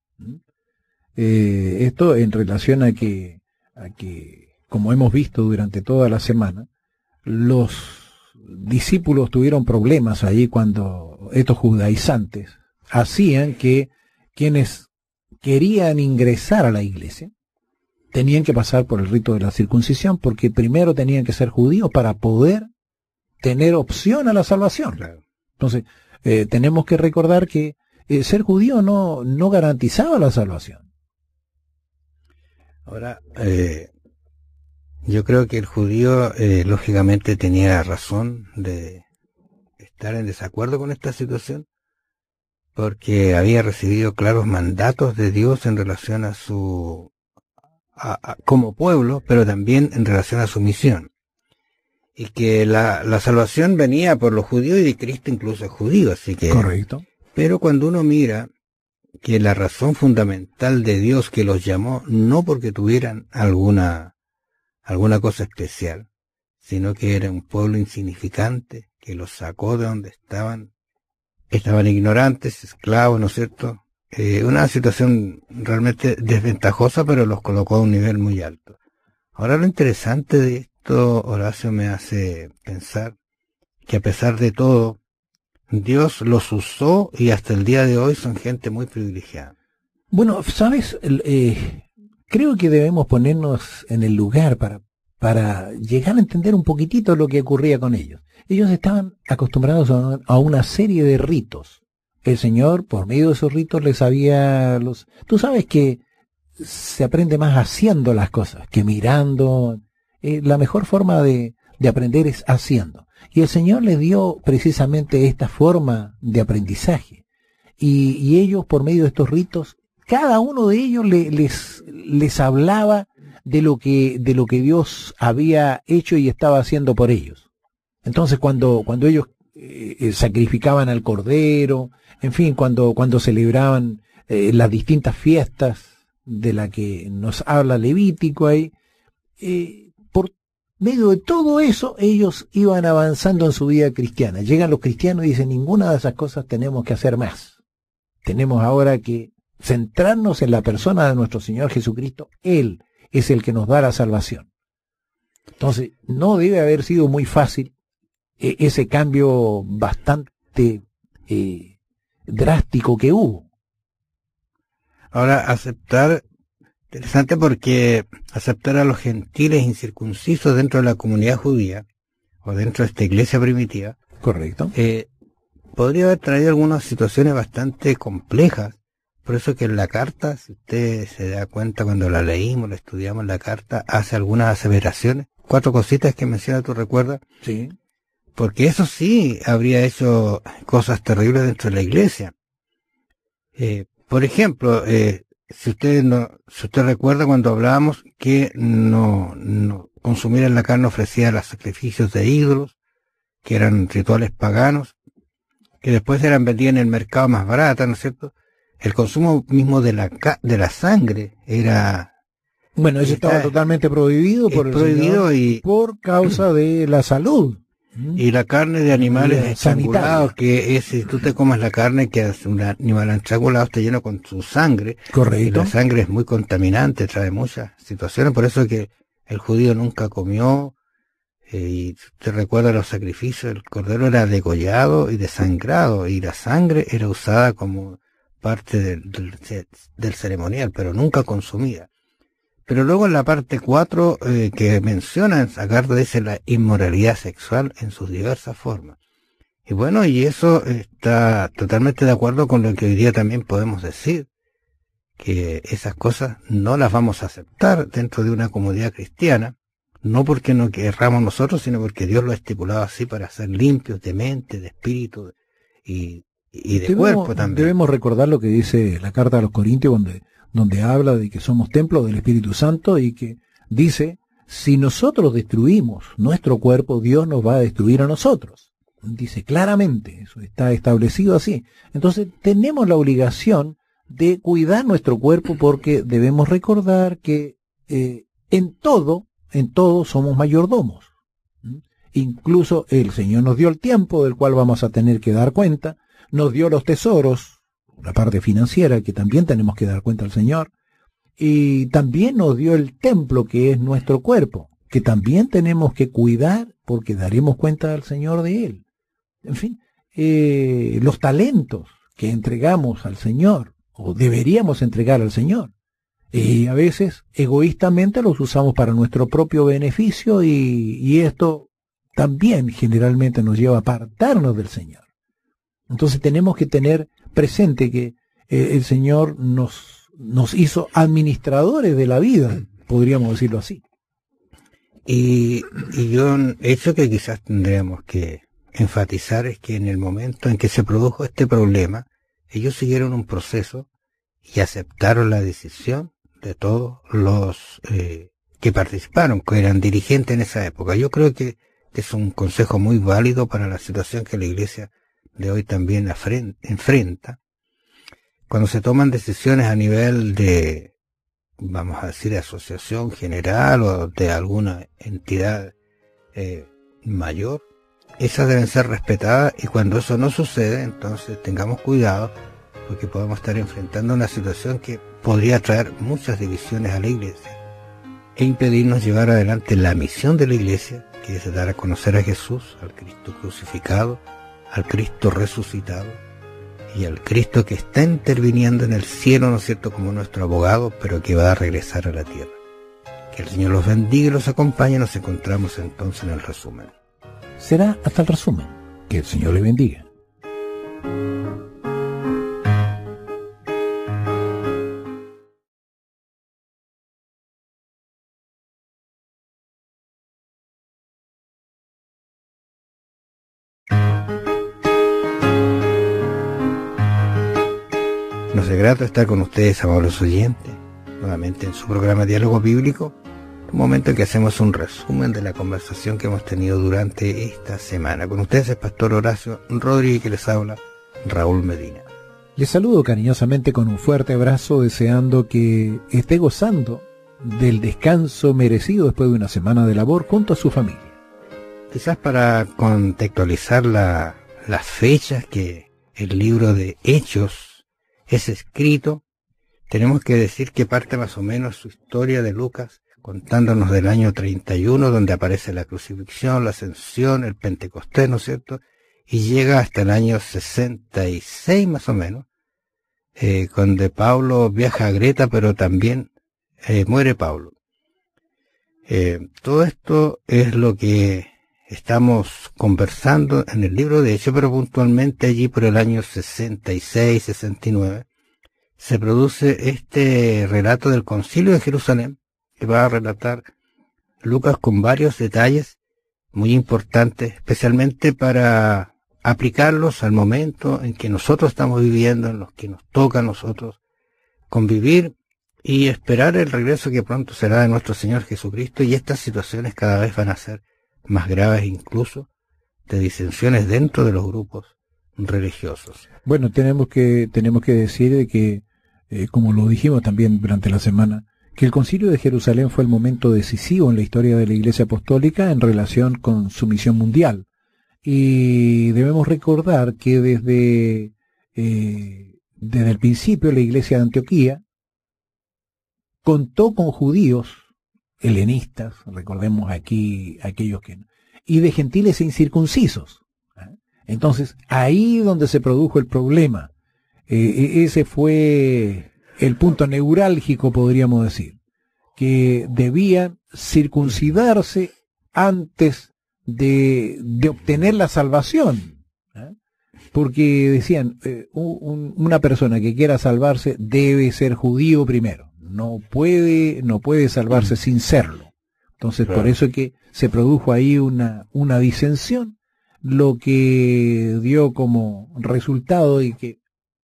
[SPEAKER 2] Eh, esto en relación a que, a que, como hemos visto durante toda la semana, los discípulos tuvieron problemas allí cuando estos judaizantes hacían que quienes querían ingresar a la iglesia tenían que pasar por el rito de la circuncisión, porque primero tenían que ser judíos para poder tener opción a la salvación. Claro. Entonces, eh, tenemos que recordar que eh, ser judío no, no garantizaba la salvación.
[SPEAKER 1] Ahora, eh, yo creo que el judío eh, lógicamente tenía razón de estar en desacuerdo con esta situación, porque había recibido claros mandatos de Dios en relación a su a, a, como pueblo, pero también en relación a su misión, y que la, la salvación venía por los judíos, y Cristo incluso es judío, así que
[SPEAKER 2] correcto.
[SPEAKER 1] Pero cuando uno mira que la razón fundamental de Dios que los llamó, no porque tuvieran alguna alguna cosa especial, sino que era un pueblo insignificante, que los sacó de donde estaban, estaban ignorantes, esclavos, ¿no es cierto? Eh, una situación realmente desventajosa, pero los colocó a un nivel muy alto. Ahora lo interesante de esto, Horacio, me hace pensar que a pesar de todo, Dios los usó y hasta el día de hoy son gente muy privilegiada.
[SPEAKER 2] Bueno, ¿sabes? Eh, creo que debemos ponernos en el lugar para, para llegar a entender un poquitito lo que ocurría con ellos. Ellos estaban acostumbrados a, a una serie de ritos. El Señor, por medio de esos ritos, les había los... Tú sabes que se aprende más haciendo las cosas que mirando. Eh, la mejor forma de, de aprender es haciendo. Y el Señor les dio precisamente esta forma de aprendizaje. Y, y ellos, por medio de estos ritos, cada uno de ellos le, les, les hablaba de lo que, de lo que Dios había hecho y estaba haciendo por ellos. Entonces, cuando, cuando ellos eh, sacrificaban al cordero, en fin, cuando, cuando celebraban eh, las distintas fiestas de la que nos habla Levítico ahí, eh, por medio de todo eso, ellos iban avanzando en su vida cristiana. Llegan los cristianos y dicen, ninguna de esas cosas tenemos que hacer más. Tenemos ahora que centrarnos en la persona de nuestro Señor Jesucristo. Él es el que nos da la salvación. Entonces, no debe haber sido muy fácil eh, ese cambio bastante eh, drástico que hubo.
[SPEAKER 1] Ahora, aceptar, interesante porque aceptar a los gentiles incircuncisos dentro de la comunidad judía, o dentro de esta iglesia primitiva,
[SPEAKER 2] correcto,
[SPEAKER 1] eh, podría haber traído algunas situaciones bastante complejas. Por eso que en la carta, si usted se da cuenta cuando la leímos, la estudiamos, la carta hace algunas aseveraciones, cuatro cositas que menciona, ¿tú recuerdas?
[SPEAKER 2] Sí.
[SPEAKER 1] Porque eso sí habría hecho cosas terribles dentro de la iglesia. Eh, por ejemplo, eh, si usted no, si usted recuerda cuando hablábamos que no, no consumir en la carne ofrecía los sacrificios de ídolos, que eran rituales paganos, que después eran vendidos en el mercado más barata, ¿no es cierto? El consumo mismo de la ca de la sangre era...
[SPEAKER 2] Bueno, eso estaba totalmente prohibido por el
[SPEAKER 1] prohibido
[SPEAKER 2] Señor,
[SPEAKER 1] y
[SPEAKER 2] por causa de la salud.
[SPEAKER 1] Y la carne de animales estrangulados, que es, si tú te comes la carne que es un animal estrangulado, está lleno con su sangre.
[SPEAKER 2] Correcto.
[SPEAKER 1] Y la sangre es muy contaminante, trae muchas situaciones, por eso que el judío nunca comió, eh, y si usted recuerda los sacrificios, el cordero era degollado y desangrado, y la sangre era usada como parte del, del, del ceremonial, pero nunca consumida. Pero luego en la parte cuatro, eh, que menciona, sacar de ese la inmoralidad sexual en sus diversas formas. Y bueno, y eso está totalmente de acuerdo con lo que hoy día también podemos decir, que esas cosas no las vamos a aceptar dentro de una comunidad cristiana, no porque no querramos nosotros, sino porque Dios lo ha estipulado así para ser limpios de mente, de espíritu y, y de
[SPEAKER 2] debemos,
[SPEAKER 1] cuerpo también.
[SPEAKER 2] Debemos recordar lo que dice la carta a los Corintios, donde donde habla de que somos templo del Espíritu Santo y que dice, si nosotros destruimos nuestro cuerpo, Dios nos va a destruir a nosotros. Dice claramente, eso está establecido así. Entonces tenemos la obligación de cuidar nuestro cuerpo porque debemos recordar que eh, en todo, en todo somos mayordomos. ¿Mm? Incluso el Señor nos dio el tiempo del cual vamos a tener que dar cuenta, nos dio los tesoros, la parte financiera que también tenemos que dar cuenta al Señor, y también nos dio el templo que es nuestro cuerpo, que también tenemos que cuidar porque daremos cuenta al Señor de él. En fin, eh, los talentos que entregamos al Señor, o deberíamos entregar al Señor, y a veces egoístamente los usamos para nuestro propio beneficio y, y esto también generalmente nos lleva a apartarnos del Señor. Entonces tenemos que tener presente que eh, el Señor nos, nos hizo administradores de la vida, podríamos decirlo así.
[SPEAKER 1] Y, y yo, un hecho que quizás tendríamos que enfatizar es que en el momento en que se produjo este problema, ellos siguieron un proceso y aceptaron la decisión de todos los eh, que participaron, que eran dirigentes en esa época. Yo creo que es un consejo muy válido para la situación que la Iglesia de hoy también enfrenta, cuando se toman decisiones a nivel de, vamos a decir, asociación general o de alguna entidad eh, mayor, esas deben ser respetadas, y cuando eso no sucede, entonces tengamos cuidado, porque podemos estar enfrentando una situación que podría traer muchas divisiones a la Iglesia e impedirnos llevar adelante la misión de la Iglesia, que es dar a conocer a Jesús, al Cristo crucificado, al Cristo resucitado y al Cristo que está interviniendo en el cielo, ¿no es cierto?, como nuestro abogado, pero que va a regresar a la tierra. Que el Señor los bendiga y los acompañe. Nos encontramos entonces en el resumen.
[SPEAKER 2] Será hasta el resumen. Que el Señor le bendiga.
[SPEAKER 1] Nos es grato estar con ustedes, amables oyentes, nuevamente en su programa Diálogo Bíblico, un momento en que hacemos un resumen de la conversación que hemos tenido durante esta semana. Con ustedes el pastor Horacio Rodríguez, que les habla Raúl Medina.
[SPEAKER 2] Les saludo cariñosamente con un fuerte abrazo, deseando que esté gozando del descanso merecido después de una semana de labor junto a su familia.
[SPEAKER 1] Quizás para contextualizar la, las fechas que el libro de Hechos es escrito, tenemos que decir que parte más o menos su historia de Lucas, contándonos del año treinta y uno, donde aparece la crucifixión, la ascensión, el Pentecostés, ¿no es cierto?, y llega hasta el año sesenta y seis más o menos, eh, donde Pablo viaja a Greta, pero también eh, muere Pablo. Eh, todo esto es lo que estamos conversando en el libro de Hechos, pero puntualmente allí por el año sesenta y seis, sesenta y nueve, se produce este relato del Concilio de Jerusalén, que va a relatar Lucas con varios detalles muy importantes, especialmente para aplicarlos al momento en que nosotros estamos viviendo, en los que nos toca a nosotros convivir y esperar el regreso que pronto será de nuestro Señor Jesucristo, y estas situaciones cada vez van a ser más graves, incluso de disensiones dentro de los grupos religiosos.
[SPEAKER 2] Bueno, tenemos que tenemos que decir de que, eh, como lo dijimos también durante la semana, que el Concilio de Jerusalén fue el momento decisivo en la historia de la Iglesia Apostólica en relación con su misión mundial. Y debemos recordar que desde, eh, desde el principio la Iglesia de Antioquía contó con judíos helenistas, recordemos aquí aquellos que... y de gentiles incircuncisos. Entonces, ahí donde se produjo el problema, eh, ese fue el punto neurálgico, podríamos decir, que debían circuncidarse antes de, de obtener la salvación, ¿eh? Porque decían, eh, un, una persona que quiera salvarse debe ser judío primero, no puede, no puede salvarse mm. sin serlo. Entonces, claro, por eso es que se produjo ahí una, una disensión, lo que dio como resultado y que,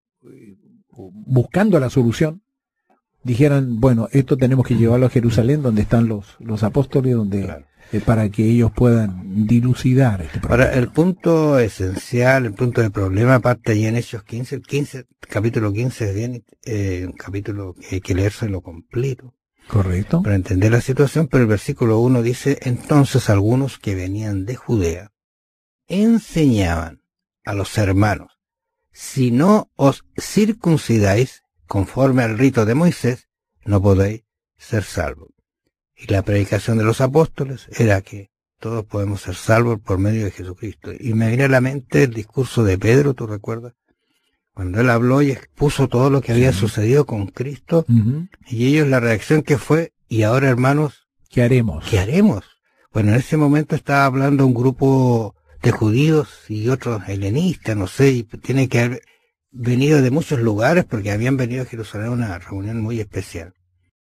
[SPEAKER 2] buscando la solución, dijeran, bueno, esto tenemos que llevarlo a Jerusalén, donde están los, los apóstoles, donde, claro, eh, para que ellos puedan dilucidar este problema.
[SPEAKER 1] Ahora, el punto esencial, el punto del problema, parte allí en Hechos quince, el quince, capítulo quince es bien, eh, un capítulo que hay que leérselo completo.
[SPEAKER 2] Correcto.
[SPEAKER 1] Para entender la situación, pero el versículo uno dice, entonces algunos que venían de Judea enseñaban a los hermanos, si no os circuncidáis conforme al rito de Moisés, no podéis ser salvos. Y la predicación de los apóstoles era que todos podemos ser salvos por medio de Jesucristo. Y me viene a la mente el discurso de Pedro, ¿tú recuerdas? Cuando él habló y expuso todo lo que había sí. sucedido con Cristo, uh-huh. y ellos la reacción que fue, y ahora hermanos,
[SPEAKER 2] ¿qué haremos?
[SPEAKER 1] ¿Qué haremos? Bueno, en ese momento estaba hablando un grupo de judíos y otros helenistas, no sé, y tiene que haber venido de muchos lugares porque habían venido a Jerusalén a una reunión muy especial.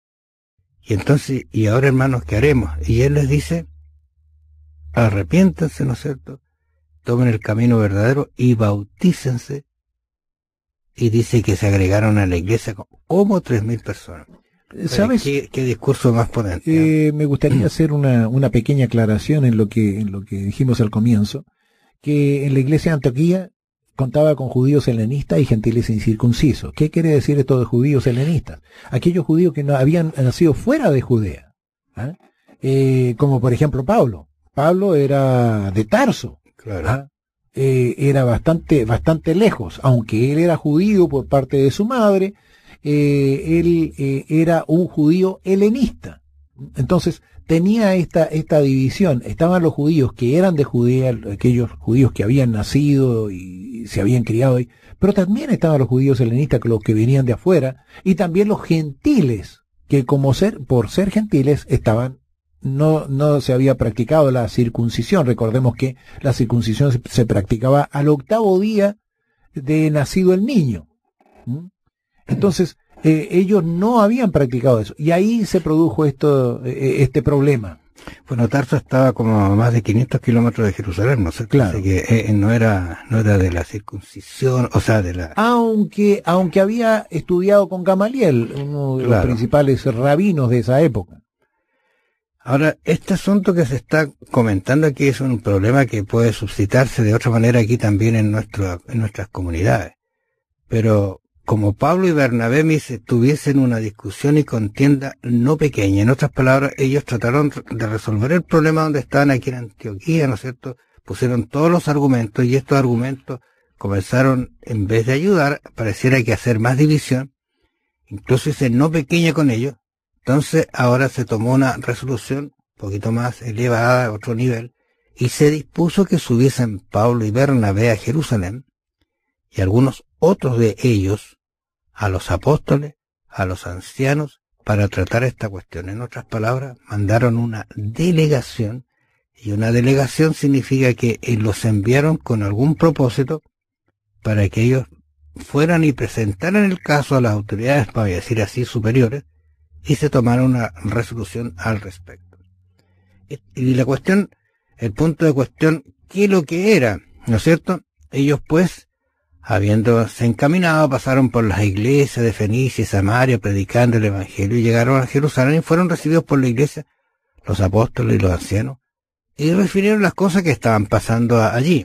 [SPEAKER 1] Y entonces, y ahora hermanos, ¿qué haremos? Y él les dice, arrepiéntanse, ¿no es cierto? Tomen el camino verdadero y bautícense. Y dice que se agregaron a la iglesia como tres mil personas.
[SPEAKER 2] ¿Sabes?
[SPEAKER 1] ¿Qué, qué discurso más potente?
[SPEAKER 2] Eh, me gustaría hacer una, una pequeña aclaración en lo que, en lo que dijimos al comienzo, que en la iglesia de Antioquía contaba con judíos helenistas y gentiles incircuncisos. ¿Qué quiere decir esto de judíos helenistas? Aquellos judíos que no habían nacido fuera de Judea, ¿eh? Eh, como por ejemplo Pablo. Pablo era de Tarso,
[SPEAKER 1] claro.
[SPEAKER 2] ¿eh? Eh, era bastante, bastante lejos, aunque él era judío por parte de su madre. Eh, él eh, era un judío helenista. Entonces tenía esta esta división. Estaban los judíos que eran de Judea, aquellos judíos que habían nacido y se habían criado ahí, pero también estaban los judíos helenistas, los que venían de afuera, y también los gentiles, que como ser por ser gentiles estaban no no se había practicado la circuncisión. Recordemos que la circuncisión se, se practicaba al octavo día de nacido el niño. ¿Mm? Entonces, eh, ellos no habían practicado eso. Y ahí se produjo esto, eh, este problema.
[SPEAKER 1] Bueno, Tarso estaba como a más de quinientos kilómetros de Jerusalén, ¿no sé?
[SPEAKER 2] Claro.
[SPEAKER 1] Así que eh, no era no era de la circuncisión, o sea, de la...
[SPEAKER 2] Aunque, aunque había estudiado con Gamaliel, uno de claro. los principales rabinos de esa época.
[SPEAKER 1] Ahora, este asunto que se está comentando aquí es un problema que puede suscitarse de otra manera aquí también en, nuestro, en nuestras comunidades. Pero como Pablo y Bernabé tuviesen una discusión y contienda no pequeña, en otras palabras, ellos trataron de resolver el problema donde estaban aquí en Antioquía, ¿no es cierto? Pusieron todos los argumentos y estos argumentos comenzaron, en vez de ayudar, pareciera que hacer más división, incluso hice no pequeña con ellos. Entonces ahora se tomó una resolución un poquito más elevada, a otro nivel, y se dispuso que subiesen Pablo y Bernabé a Jerusalén, y algunos otros de ellos a los apóstoles, a los ancianos, para tratar esta cuestión. En otras palabras, mandaron una delegación, y una delegación significa que los enviaron con algún propósito para que ellos fueran y presentaran el caso a las autoridades, para decir así, superiores, y se tomara una resolución al respecto. Y la cuestión, el punto de cuestión, ¿qué es lo que era? ¿No es cierto? Ellos pues, habiéndose encaminado, pasaron por las iglesias de Fenicia y Samaria, predicando el evangelio, y llegaron a Jerusalén y fueron recibidos por la iglesia, los apóstoles y los ancianos, y refirieron las cosas que estaban pasando allí.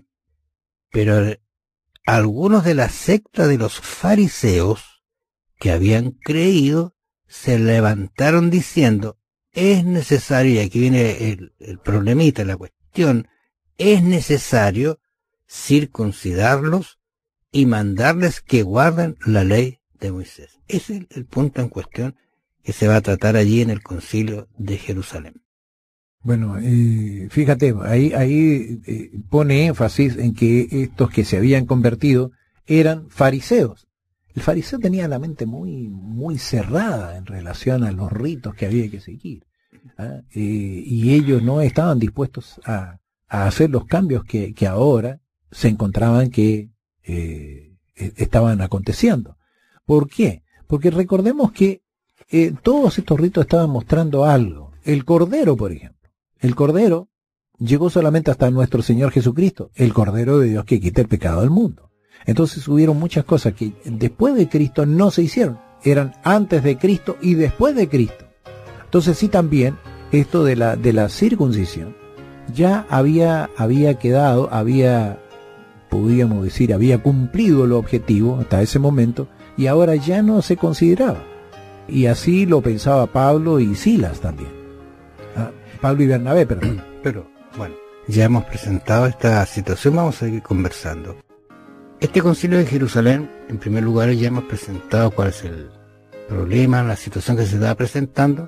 [SPEAKER 1] Pero algunos de la secta de los fariseos, que habían creído, se levantaron diciendo, es necesario, y aquí viene el, el problemita, la cuestión, es necesario circuncidarlos y mandarles que guarden la ley de Moisés. Ese es el punto en cuestión que se va a tratar allí en el concilio de Jerusalén.
[SPEAKER 2] Bueno, eh, fíjate, ahí, ahí eh, pone énfasis en que estos que se habían convertido eran fariseos. El fariseo tenía la mente muy, muy cerrada en relación a los ritos que había que seguir, ¿ah? eh, y ellos no estaban dispuestos a, a hacer los cambios que, que ahora se encontraban que eh, estaban aconteciendo. ¿Por qué? Porque recordemos que eh, todos estos ritos estaban mostrando algo. El Cordero, por ejemplo. El Cordero llegó solamente hasta nuestro Señor Jesucristo, el Cordero de Dios que quita el pecado del mundo. Entonces hubieron muchas cosas que después de Cristo no se hicieron. Eran antes de Cristo y después de Cristo. Entonces sí, también esto de la, de la circuncisión ya había, había quedado, había, podríamos decir, había cumplido el objetivo hasta ese momento, y ahora ya no se consideraba. Y así lo pensaba Pablo y Silas también. Ah, Pablo y Bernabé, perdón.
[SPEAKER 1] Pero, bueno, ya hemos presentado esta situación, vamos a seguir conversando. Este concilio de Jerusalén, en primer lugar, ya hemos presentado cuál es el problema, la situación que se está presentando,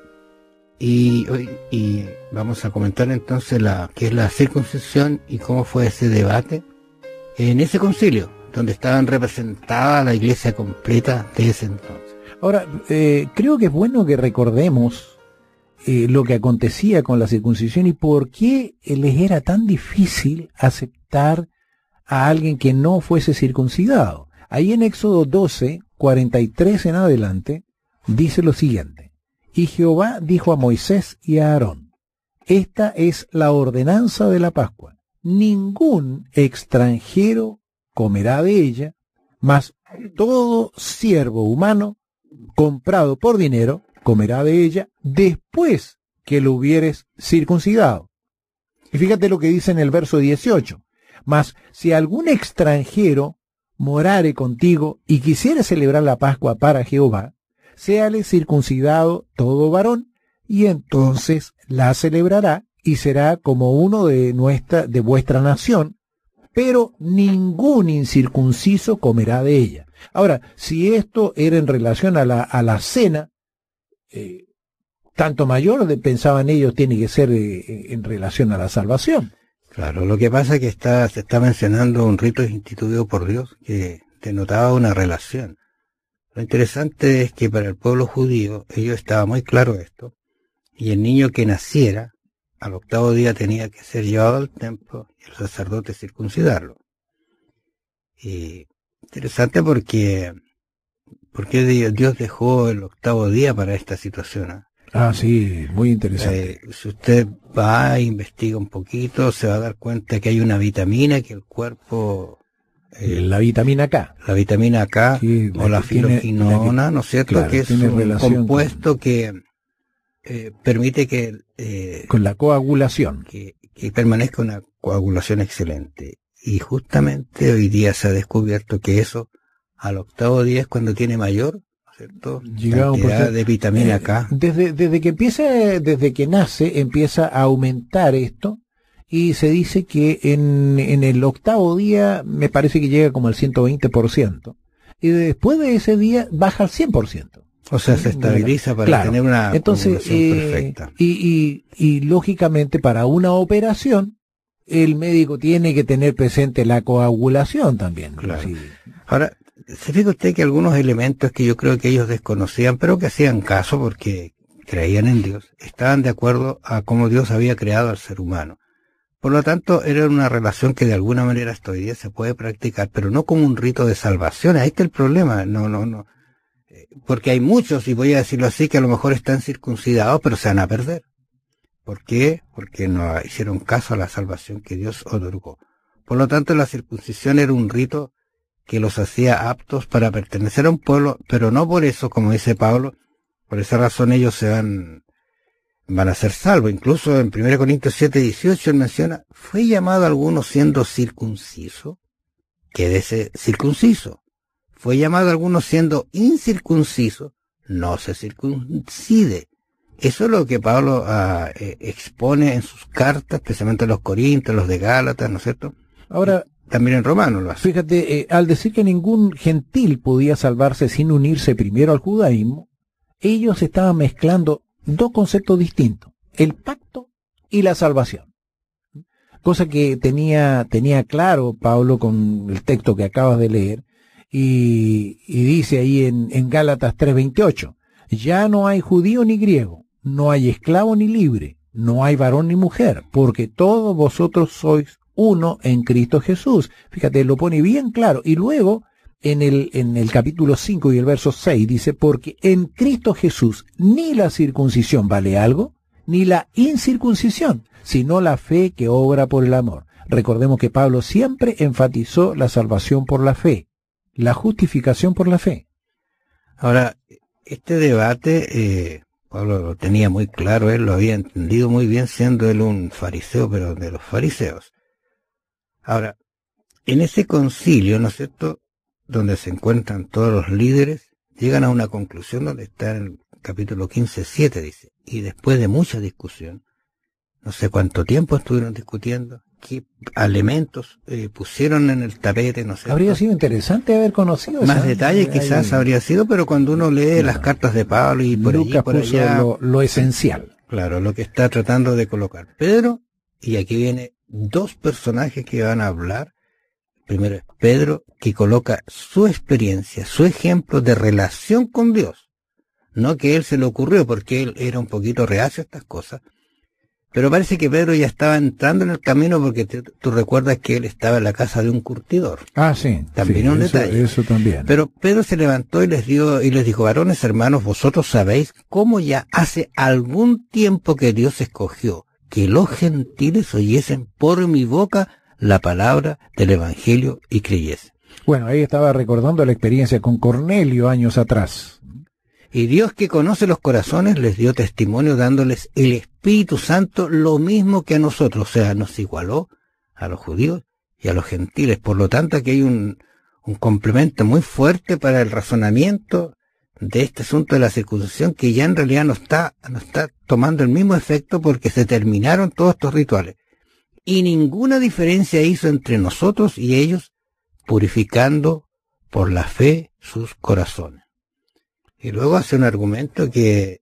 [SPEAKER 1] y, y vamos a comentar entonces la qué es la circuncisión y cómo fue ese debate en ese concilio, donde estaban representadas la iglesia completa de ese entonces.
[SPEAKER 2] Ahora, eh, creo que es bueno que recordemos eh, lo que acontecía con la circuncisión y por qué les era tan difícil aceptar a alguien que no fuese circuncidado. Ahí en Éxodo doce, cuarenta y tres en adelante, dice lo siguiente: y Jehová dijo a Moisés y a Aarón, esta es la ordenanza de la Pascua, ningún extranjero comerá de ella, mas todo siervo humano comprado por dinero comerá de ella después que lo hubieres circuncidado. Y fíjate lo que dice en el verso dieciocho. Mas si algún extranjero morare contigo y quisiere celebrar la Pascua para Jehová, séale circuncidado todo varón, y entonces la celebrará y será como uno de nuestra, de vuestra nación, pero ningún incircunciso comerá de ella. Ahora, si esto era en relación a la, a la cena, eh, tanto mayor, de, pensaban ellos, tiene que ser eh, en relación a la salvación.
[SPEAKER 1] Claro, lo que pasa es que está, se está mencionando un rito instituido por Dios que denotaba una relación. Lo interesante es que para el pueblo judío, ellos estaba muy claro esto, y el niño que naciera, al octavo día tenía que ser llevado al templo y el sacerdote circuncidarlo. Y interesante porque, porque Dios dejó el octavo día para esta situación, ¿eh?
[SPEAKER 2] Ah, sí, muy interesante.
[SPEAKER 1] Eh, si usted va e investiga un poquito, se va a dar cuenta que hay una vitamina que el cuerpo...
[SPEAKER 2] Eh, la vitamina K.
[SPEAKER 1] La vitamina K, sí, o la, la filoquinona, ¿no es cierto?
[SPEAKER 2] Claro,
[SPEAKER 1] que es un compuesto con, que eh, permite que... Eh,
[SPEAKER 2] con la coagulación.
[SPEAKER 1] Que, que permanezca una coagulación excelente. Y justamente hoy día se ha descubierto que eso, al octavo día, es cuando tiene mayor... ¿cierto? Cantidad de vitamina K.
[SPEAKER 2] Eh, desde, desde que empieza, desde que nace, empieza a aumentar esto, y se dice que en, en el octavo día me parece que llega como al ciento veinte por ciento, y después de ese día baja al cien por ciento.
[SPEAKER 1] O sea, se estabiliza para claro. tener una
[SPEAKER 2] Entonces, eh, perfecta. Y, y, y lógicamente para una operación, el médico tiene que tener presente la coagulación también.
[SPEAKER 1] Claro. Sí. Ahora, se fija usted que algunos elementos que yo creo que ellos desconocían, pero que hacían caso porque creían en Dios, estaban de acuerdo a cómo Dios había creado al ser humano. Por lo tanto, era una relación que de alguna manera hasta hoy día se puede practicar, pero no como un rito de salvación. Ahí está el problema. No, no, no. Porque hay muchos, y voy a decirlo así, que a lo mejor están circuncidados, pero se van a perder. ¿Por qué? Porque no hicieron caso a la salvación que Dios otorgó. Por lo tanto, la circuncisión era un rito que los hacía aptos para pertenecer a un pueblo, pero no por eso, como dice Pablo, por esa razón ellos se van, van a ser salvos. Incluso en primera Corintios siete dieciocho él menciona, fue llamado a alguno siendo circunciso, quédese circunciso. Fue llamado a alguno siendo incircunciso, no se circuncide. Eso es lo que Pablo uh, eh, expone en sus cartas, especialmente a los Corintios, los de Gálatas, ¿no es cierto?
[SPEAKER 2] Ahora,
[SPEAKER 1] también en Romanos lo hace.
[SPEAKER 2] Fíjate, eh, al decir que ningún gentil podía salvarse sin unirse primero al judaísmo, ellos estaban mezclando dos conceptos distintos, el pacto y la salvación. Cosa que tenía, tenía claro Pablo con el texto que acabas de leer, y, y dice ahí en, en Gálatas tres veintiocho, ya no hay judío ni griego, no hay esclavo ni libre, no hay varón ni mujer, porque todos vosotros sois uno en Cristo Jesús. Fíjate, lo pone bien claro. Y luego, en el, en el capítulo cinco y el verso seis, dice, porque en Cristo Jesús ni la circuncisión vale algo, ni la incircuncisión, sino la fe que obra por el amor. Recordemos que Pablo siempre enfatizó la salvación por la fe, la justificación por la fe.
[SPEAKER 1] Ahora, este debate, eh, Pablo lo tenía muy claro, él lo había entendido muy bien siendo él un fariseo, pero de los fariseos. Ahora, en ese concilio, ¿no es cierto?, donde se encuentran todos los líderes, llegan a una conclusión donde está en el capítulo quince, siete, dice, y después de mucha discusión, no sé cuánto tiempo estuvieron discutiendo, qué elementos eh, pusieron en el tapete, no sé.
[SPEAKER 2] Habría sido interesante haber conocido
[SPEAKER 1] más
[SPEAKER 2] esa,
[SPEAKER 1] detalles quizás hay... habría sido, pero cuando uno lee no. las cartas de Pablo y por
[SPEAKER 2] Lucas
[SPEAKER 1] allí, por
[SPEAKER 2] puso
[SPEAKER 1] allá,
[SPEAKER 2] lo, lo esencial.
[SPEAKER 1] Claro, lo que está tratando de colocar Pedro, y aquí viene dos personajes que van a hablar. Primero es Pedro, que coloca su experiencia, su ejemplo de relación con Dios. No que él se le ocurrió, porque él era un poquito reacio a estas cosas. Pero parece que Pedro ya estaba entrando en el camino, porque te, tú recuerdas que él estaba en la casa de un curtidor.
[SPEAKER 2] Ah, sí.
[SPEAKER 1] También
[SPEAKER 2] sí,
[SPEAKER 1] un
[SPEAKER 2] eso,
[SPEAKER 1] detalle.
[SPEAKER 2] Eso también.
[SPEAKER 1] Pero Pedro se levantó y les dio, y les dijo, varones hermanos, vosotros sabéis cómo ya hace algún tiempo que Dios escogió que los gentiles oyesen por mi boca la palabra del Evangelio y creyesen.
[SPEAKER 2] Bueno, ahí estaba recordando la experiencia con Cornelio años atrás.
[SPEAKER 1] Y Dios, que conoce los corazones, les dio testimonio dándoles el Espíritu Santo lo mismo que a nosotros. O sea, nos igualó a los judíos y a los gentiles. Por lo tanto, aquí hay un, un complemento muy fuerte para el razonamiento de este asunto de la circuncisión, que ya en realidad no está, no está tomando el mismo efecto, porque se terminaron todos estos rituales. Y ninguna diferencia hizo entre nosotros y ellos, purificando por la fe sus corazones. Y luego hace un argumento que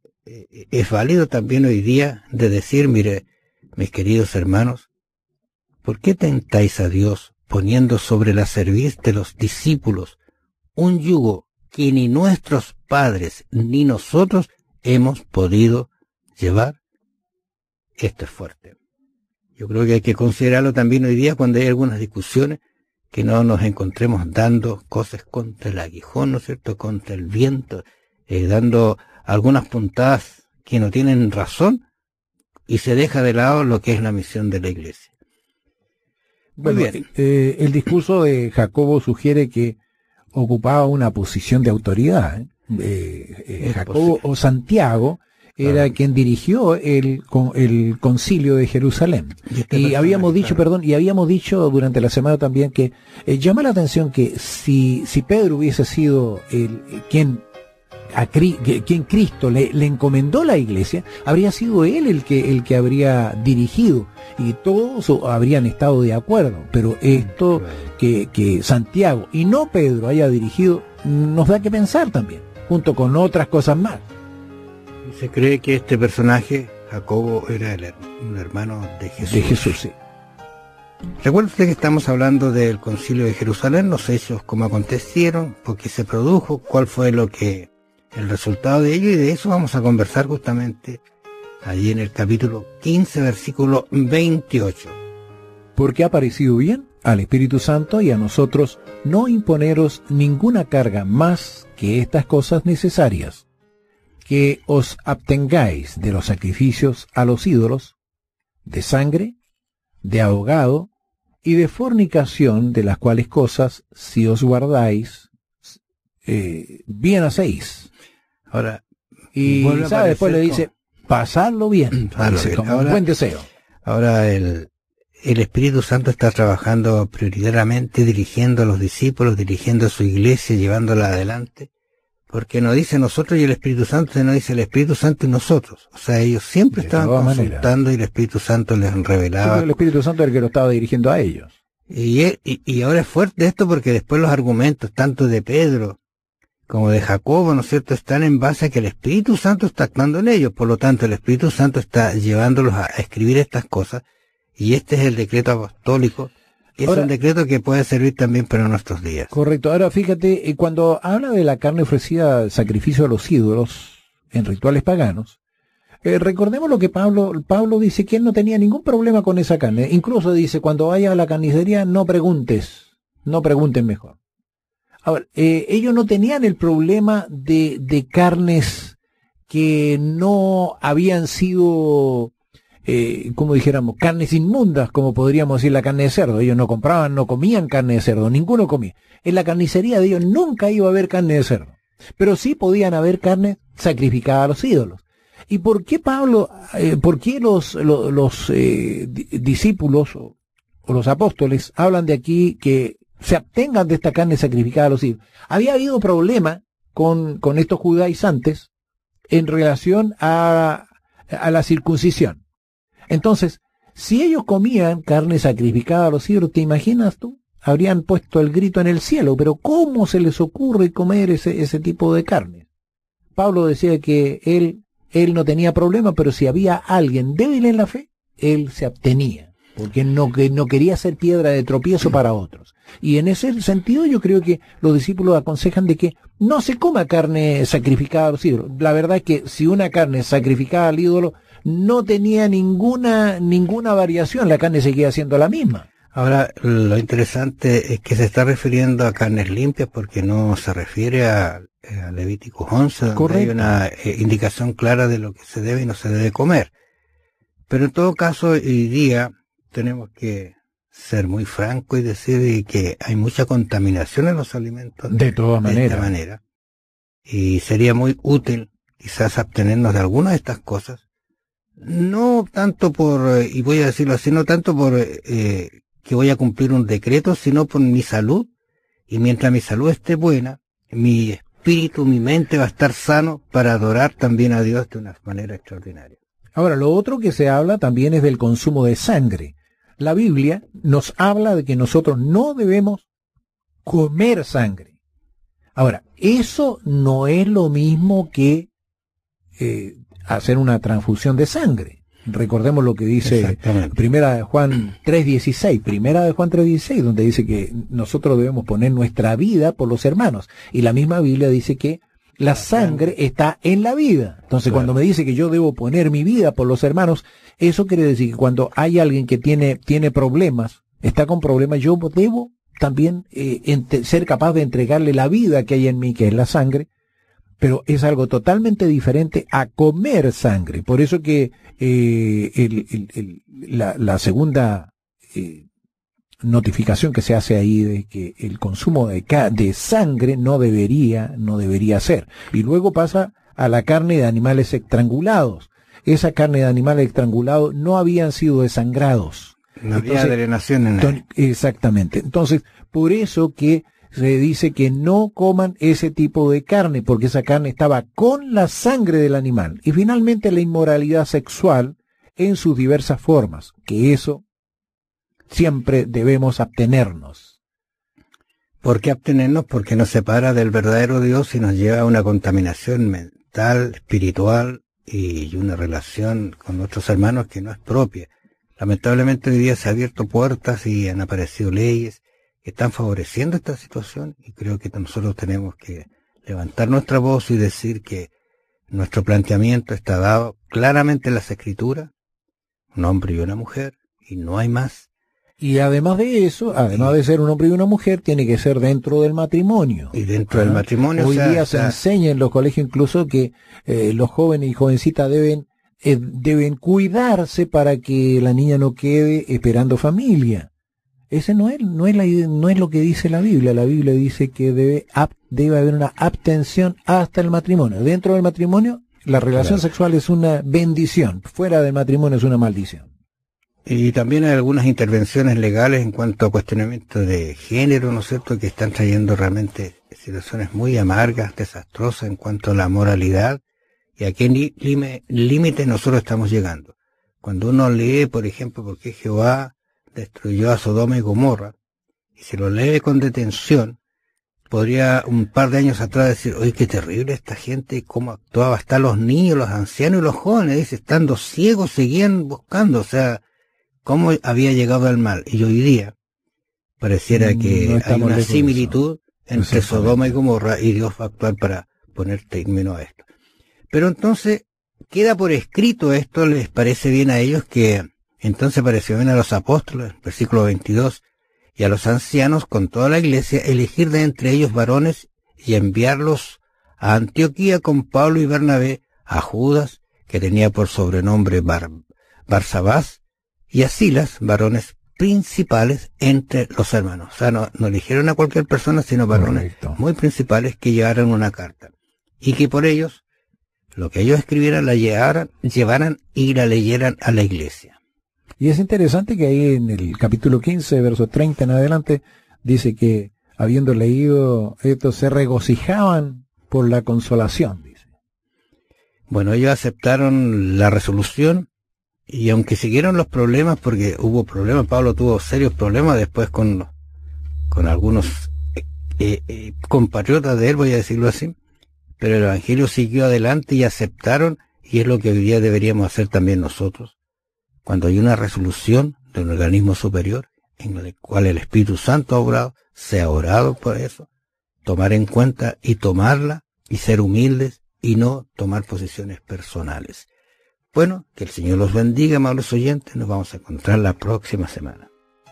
[SPEAKER 1] es válido también hoy día, de decir, mire, mis queridos hermanos, ¿por qué tentáis a Dios poniendo sobre la cerviz de los discípulos un yugo que ni nuestros padres ni nosotros hemos podido llevar? Esto es fuerte. Yo creo que hay que considerarlo también hoy día cuando hay algunas discusiones, que no nos encontremos dando cosas contra el aguijón, ¿no es cierto?, contra el viento, eh, dando algunas puntadas que no tienen razón, y se deja de lado lo que es la misión de la Iglesia. Muy
[SPEAKER 2] bueno,
[SPEAKER 1] bien.
[SPEAKER 2] Eh, el discurso de Jacobo sugiere que ocupaba una posición de autoridad. ¿eh? Eh, eh, Jacobo o Santiago era ah. quien dirigió el, el concilio de Jerusalén. Y, este y habíamos dicho, claro. perdón, y habíamos dicho durante la semana también que eh, llama la atención que si, si Pedro hubiese sido el, quien a quien Cristo le, le encomendó la iglesia, habría sido él el que el que habría dirigido, y todos habrían estado de acuerdo. Pero esto que, que Santiago y no Pedro haya dirigido nos da que pensar también, junto con otras cosas más.
[SPEAKER 1] Se cree que este personaje, Jacobo, era el, un hermano de Jesús.
[SPEAKER 2] De Jesús, sí.
[SPEAKER 1] Recuerde usted que estamos hablando del Concilio de Jerusalén, los hechos, cómo acontecieron, por qué se produjo, cuál fue lo que el resultado de ello, y de eso vamos a conversar justamente allí en el capítulo quince, versículo veintiocho.
[SPEAKER 2] Porque ha parecido bien al Espíritu Santo y a nosotros no imponeros ninguna carga más que estas cosas necesarias, que os abstengáis de los sacrificios a los ídolos, de sangre, de ahogado y de fornicación, de las cuales cosas, si os guardáis, eh, bien hacéis.
[SPEAKER 1] Ahora,
[SPEAKER 2] y ¿sabe? Después le dice, pasadlo bien, dice, bien. Como ahora, un buen deseo.
[SPEAKER 1] Ahora el, el Espíritu Santo está trabajando prioritariamente, dirigiendo a los discípulos, dirigiendo a su iglesia, llevándola adelante, porque no dice nosotros y el Espíritu Santo, sino dice el Espíritu Santo y nosotros. O sea, ellos siempre de estaban consultando manera. Y el Espíritu Santo les revelaba.
[SPEAKER 2] El Espíritu Santo es el que lo estaba dirigiendo a ellos.
[SPEAKER 1] Y, y, y ahora es fuerte esto porque después los argumentos, tanto de Pedro como de Jacobo, ¿no es cierto?, están en base a que el Espíritu Santo está actuando en ellos. Por lo tanto, el Espíritu Santo está llevándolos a escribir estas cosas, y este es el decreto apostólico. Es ahora, un decreto que puede servir también para nuestros días.
[SPEAKER 2] Correcto. Ahora fíjate, cuando habla de la carne ofrecida al sacrificio a los ídolos en rituales paganos, eh, recordemos lo que Pablo, Pablo dice, que él no tenía ningún problema con esa carne. Incluso dice, cuando vaya a la carnicería, no preguntes, no pregunten mejor. Ahora, eh, ellos no tenían el problema de, de carnes que no habían sido... Eh, como dijéramos, carnes inmundas, como podríamos decir la carne de cerdo. Ellos no compraban, no comían carne de cerdo, ninguno comía. En la carnicería de ellos nunca iba a haber carne de cerdo, pero sí podían haber carne sacrificada a los ídolos. ¿Y por qué Pablo, eh, por qué los, los, los eh, discípulos o, o los apóstoles hablan de aquí que se abstengan de esta carne sacrificada a los ídolos? Había habido problema con, con estos judaizantes en relación a, a la circuncisión. Entonces, si ellos comían carne sacrificada a los ídolos, ¿te imaginas tú? Habrían puesto el grito en el cielo, pero ¿cómo se les ocurre comer ese, ese tipo de carne? Pablo decía que él, él no tenía problema, pero si había alguien débil en la fe, él se abstenía, porque no, que no quería ser piedra de tropiezo para otros. Y en ese sentido yo creo que los discípulos aconsejan de que no se coma carne sacrificada a los ídolos. La verdad es que si una carne sacrificada al ídolo no tenía ninguna ninguna variación, la carne seguía siendo la misma.
[SPEAKER 1] Ahora, lo interesante es que se está refiriendo a carnes limpias porque no se refiere a, a Levítico once, donde Correcto. Hay una eh, indicación clara de lo que se debe y no se debe comer. Pero en todo caso, hoy día tenemos que ser muy francos y decir que hay mucha contaminación en los alimentos.
[SPEAKER 2] De todas maneras.
[SPEAKER 1] De esta manera. Y sería muy útil quizás abstenernos de algunas de estas cosas. No tanto por, y voy a decirlo así, no tanto por eh, que voy a cumplir un decreto, sino por mi salud. Y mientras mi salud esté buena, mi espíritu, mi mente va a estar sano para adorar también a Dios de una manera extraordinaria.
[SPEAKER 2] Ahora, lo otro que se habla también es del consumo de sangre. La Biblia nos habla de que nosotros no debemos comer sangre. Ahora, eso no es lo mismo que eh, hacer una transfusión de sangre. Recordemos lo que dice Primera de Juan tres dieciséis, Primera de Juan tres dieciséis, donde dice que nosotros debemos poner nuestra vida por los hermanos. Y la misma Biblia dice que la sangre está en la vida. Entonces, claro, cuando me dice que yo debo poner mi vida por los hermanos, eso quiere decir que cuando hay alguien que tiene, tiene problemas, está con problemas, yo debo también eh, ente, ser capaz de entregarle la vida que hay en mí, que es la sangre. Pero es algo totalmente diferente a comer sangre. Por eso que eh, el, el, el, la, la segunda eh, notificación que se hace ahí de que el consumo de, de sangre no debería, no debería ser. Y luego pasa a la carne de animales estrangulados. Esa carne de animales estrangulados no habían sido desangrados.
[SPEAKER 1] No había Entonces, drenación en él.
[SPEAKER 2] Exactamente. Entonces, por eso que se dice que no coman ese tipo de carne, porque esa carne estaba con la sangre del animal. Y finalmente la inmoralidad sexual en sus diversas formas, que eso siempre debemos abstenernos.
[SPEAKER 1] ¿Por qué abstenernos? Porque nos separa del verdadero Dios y nos lleva a una contaminación mental, espiritual y una relación con nuestros hermanos que no es propia. Lamentablemente hoy día se han abierto puertas y han aparecido leyes que están favoreciendo esta situación, y creo que nosotros tenemos que levantar nuestra voz y decir que nuestro planteamiento está dado claramente en las Escrituras, un hombre y una mujer, y no hay más.
[SPEAKER 2] Y además de eso, además
[SPEAKER 1] y,
[SPEAKER 2] de ser un hombre y una mujer, tiene que ser dentro del matrimonio.
[SPEAKER 1] Y dentro ¿Ah? del matrimonio.
[SPEAKER 2] Hoy
[SPEAKER 1] o sea,
[SPEAKER 2] día
[SPEAKER 1] o
[SPEAKER 2] se
[SPEAKER 1] sea,
[SPEAKER 2] enseña en los colegios incluso que eh, los jóvenes y jovencitas deben eh, deben cuidarse para que la niña no quede esperando familia. Ese no es no es la, no es lo que dice la Biblia. La Biblia dice que debe ap, debe haber una abstención hasta el matrimonio. Dentro del matrimonio, la relación claro. sexual es una bendición. Fuera del matrimonio es una maldición.
[SPEAKER 1] Y también hay algunas intervenciones legales en cuanto a cuestionamiento de género, ¿no es cierto?, que están trayendo realmente situaciones muy amargas, desastrosas en cuanto a la moralidad y a qué límite nosotros estamos llegando. Cuando uno lee, por ejemplo, por qué Jehová destruyó a Sodoma y Gomorra, y si lo lee con detención, podría un par de años atrás decir, oye, qué terrible esta gente, cómo actuaba, hasta los niños, los ancianos y los jóvenes, dice, estando ciegos seguían buscando, o sea, cómo había llegado al mal. Y hoy día pareciera que no hay una similitud entre Sodoma y Gomorra, y Dios va a actuar para poner término a esto. Pero entonces queda por escrito esto, les parece bien a ellos, que entonces pareció bien a los apóstoles, versículo veintidós, y a los ancianos con toda la iglesia, elegir de entre ellos varones y enviarlos a Antioquía con Pablo y Bernabé, a Judas, que tenía por sobrenombre Bar, Barsabás, y a Silas, varones principales entre los hermanos. O sea, no, no eligieron a cualquier persona, sino varones Correcto. muy principales que llevaran una carta. Y que por ellos, lo que ellos escribieran, la llevaran, llevaran y la leyeran a la iglesia.
[SPEAKER 2] Y es interesante que ahí en el capítulo quince, verso treinta en adelante, dice que habiendo leído esto, se regocijaban por la consolación, dice.
[SPEAKER 1] Bueno, ellos aceptaron la resolución, y aunque siguieron los problemas, porque hubo problemas, Pablo tuvo serios problemas después con, con algunos eh, eh, compatriotas de él, voy a decirlo así, pero el evangelio siguió adelante y aceptaron, y es lo que hoy día deberíamos hacer también nosotros. Cuando hay una resolución de un organismo superior, en el cual el Espíritu Santo ha obrado, se ha orado por eso, tomar en cuenta y tomarla, y ser humildes, y no tomar posiciones personales. Bueno, que el Señor los bendiga, amables oyentes. Nos vamos a encontrar la próxima semana.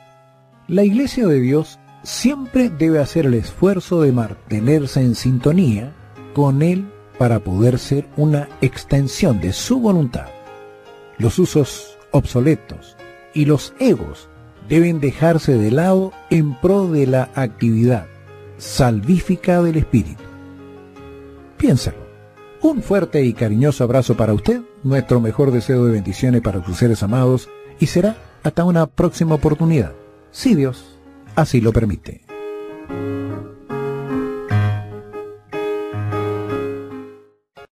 [SPEAKER 2] La Iglesia de Dios siempre debe hacer el esfuerzo de mantenerse en sintonía con Él para poder ser una extensión de su voluntad. Los usos obsoletos y los egos deben dejarse de lado en pro de la actividad salvífica del Espíritu. Piénsalo. Un fuerte y cariñoso abrazo para usted, nuestro mejor deseo de bendiciones para sus seres amados, y será hasta una próxima oportunidad, si Dios así lo permite.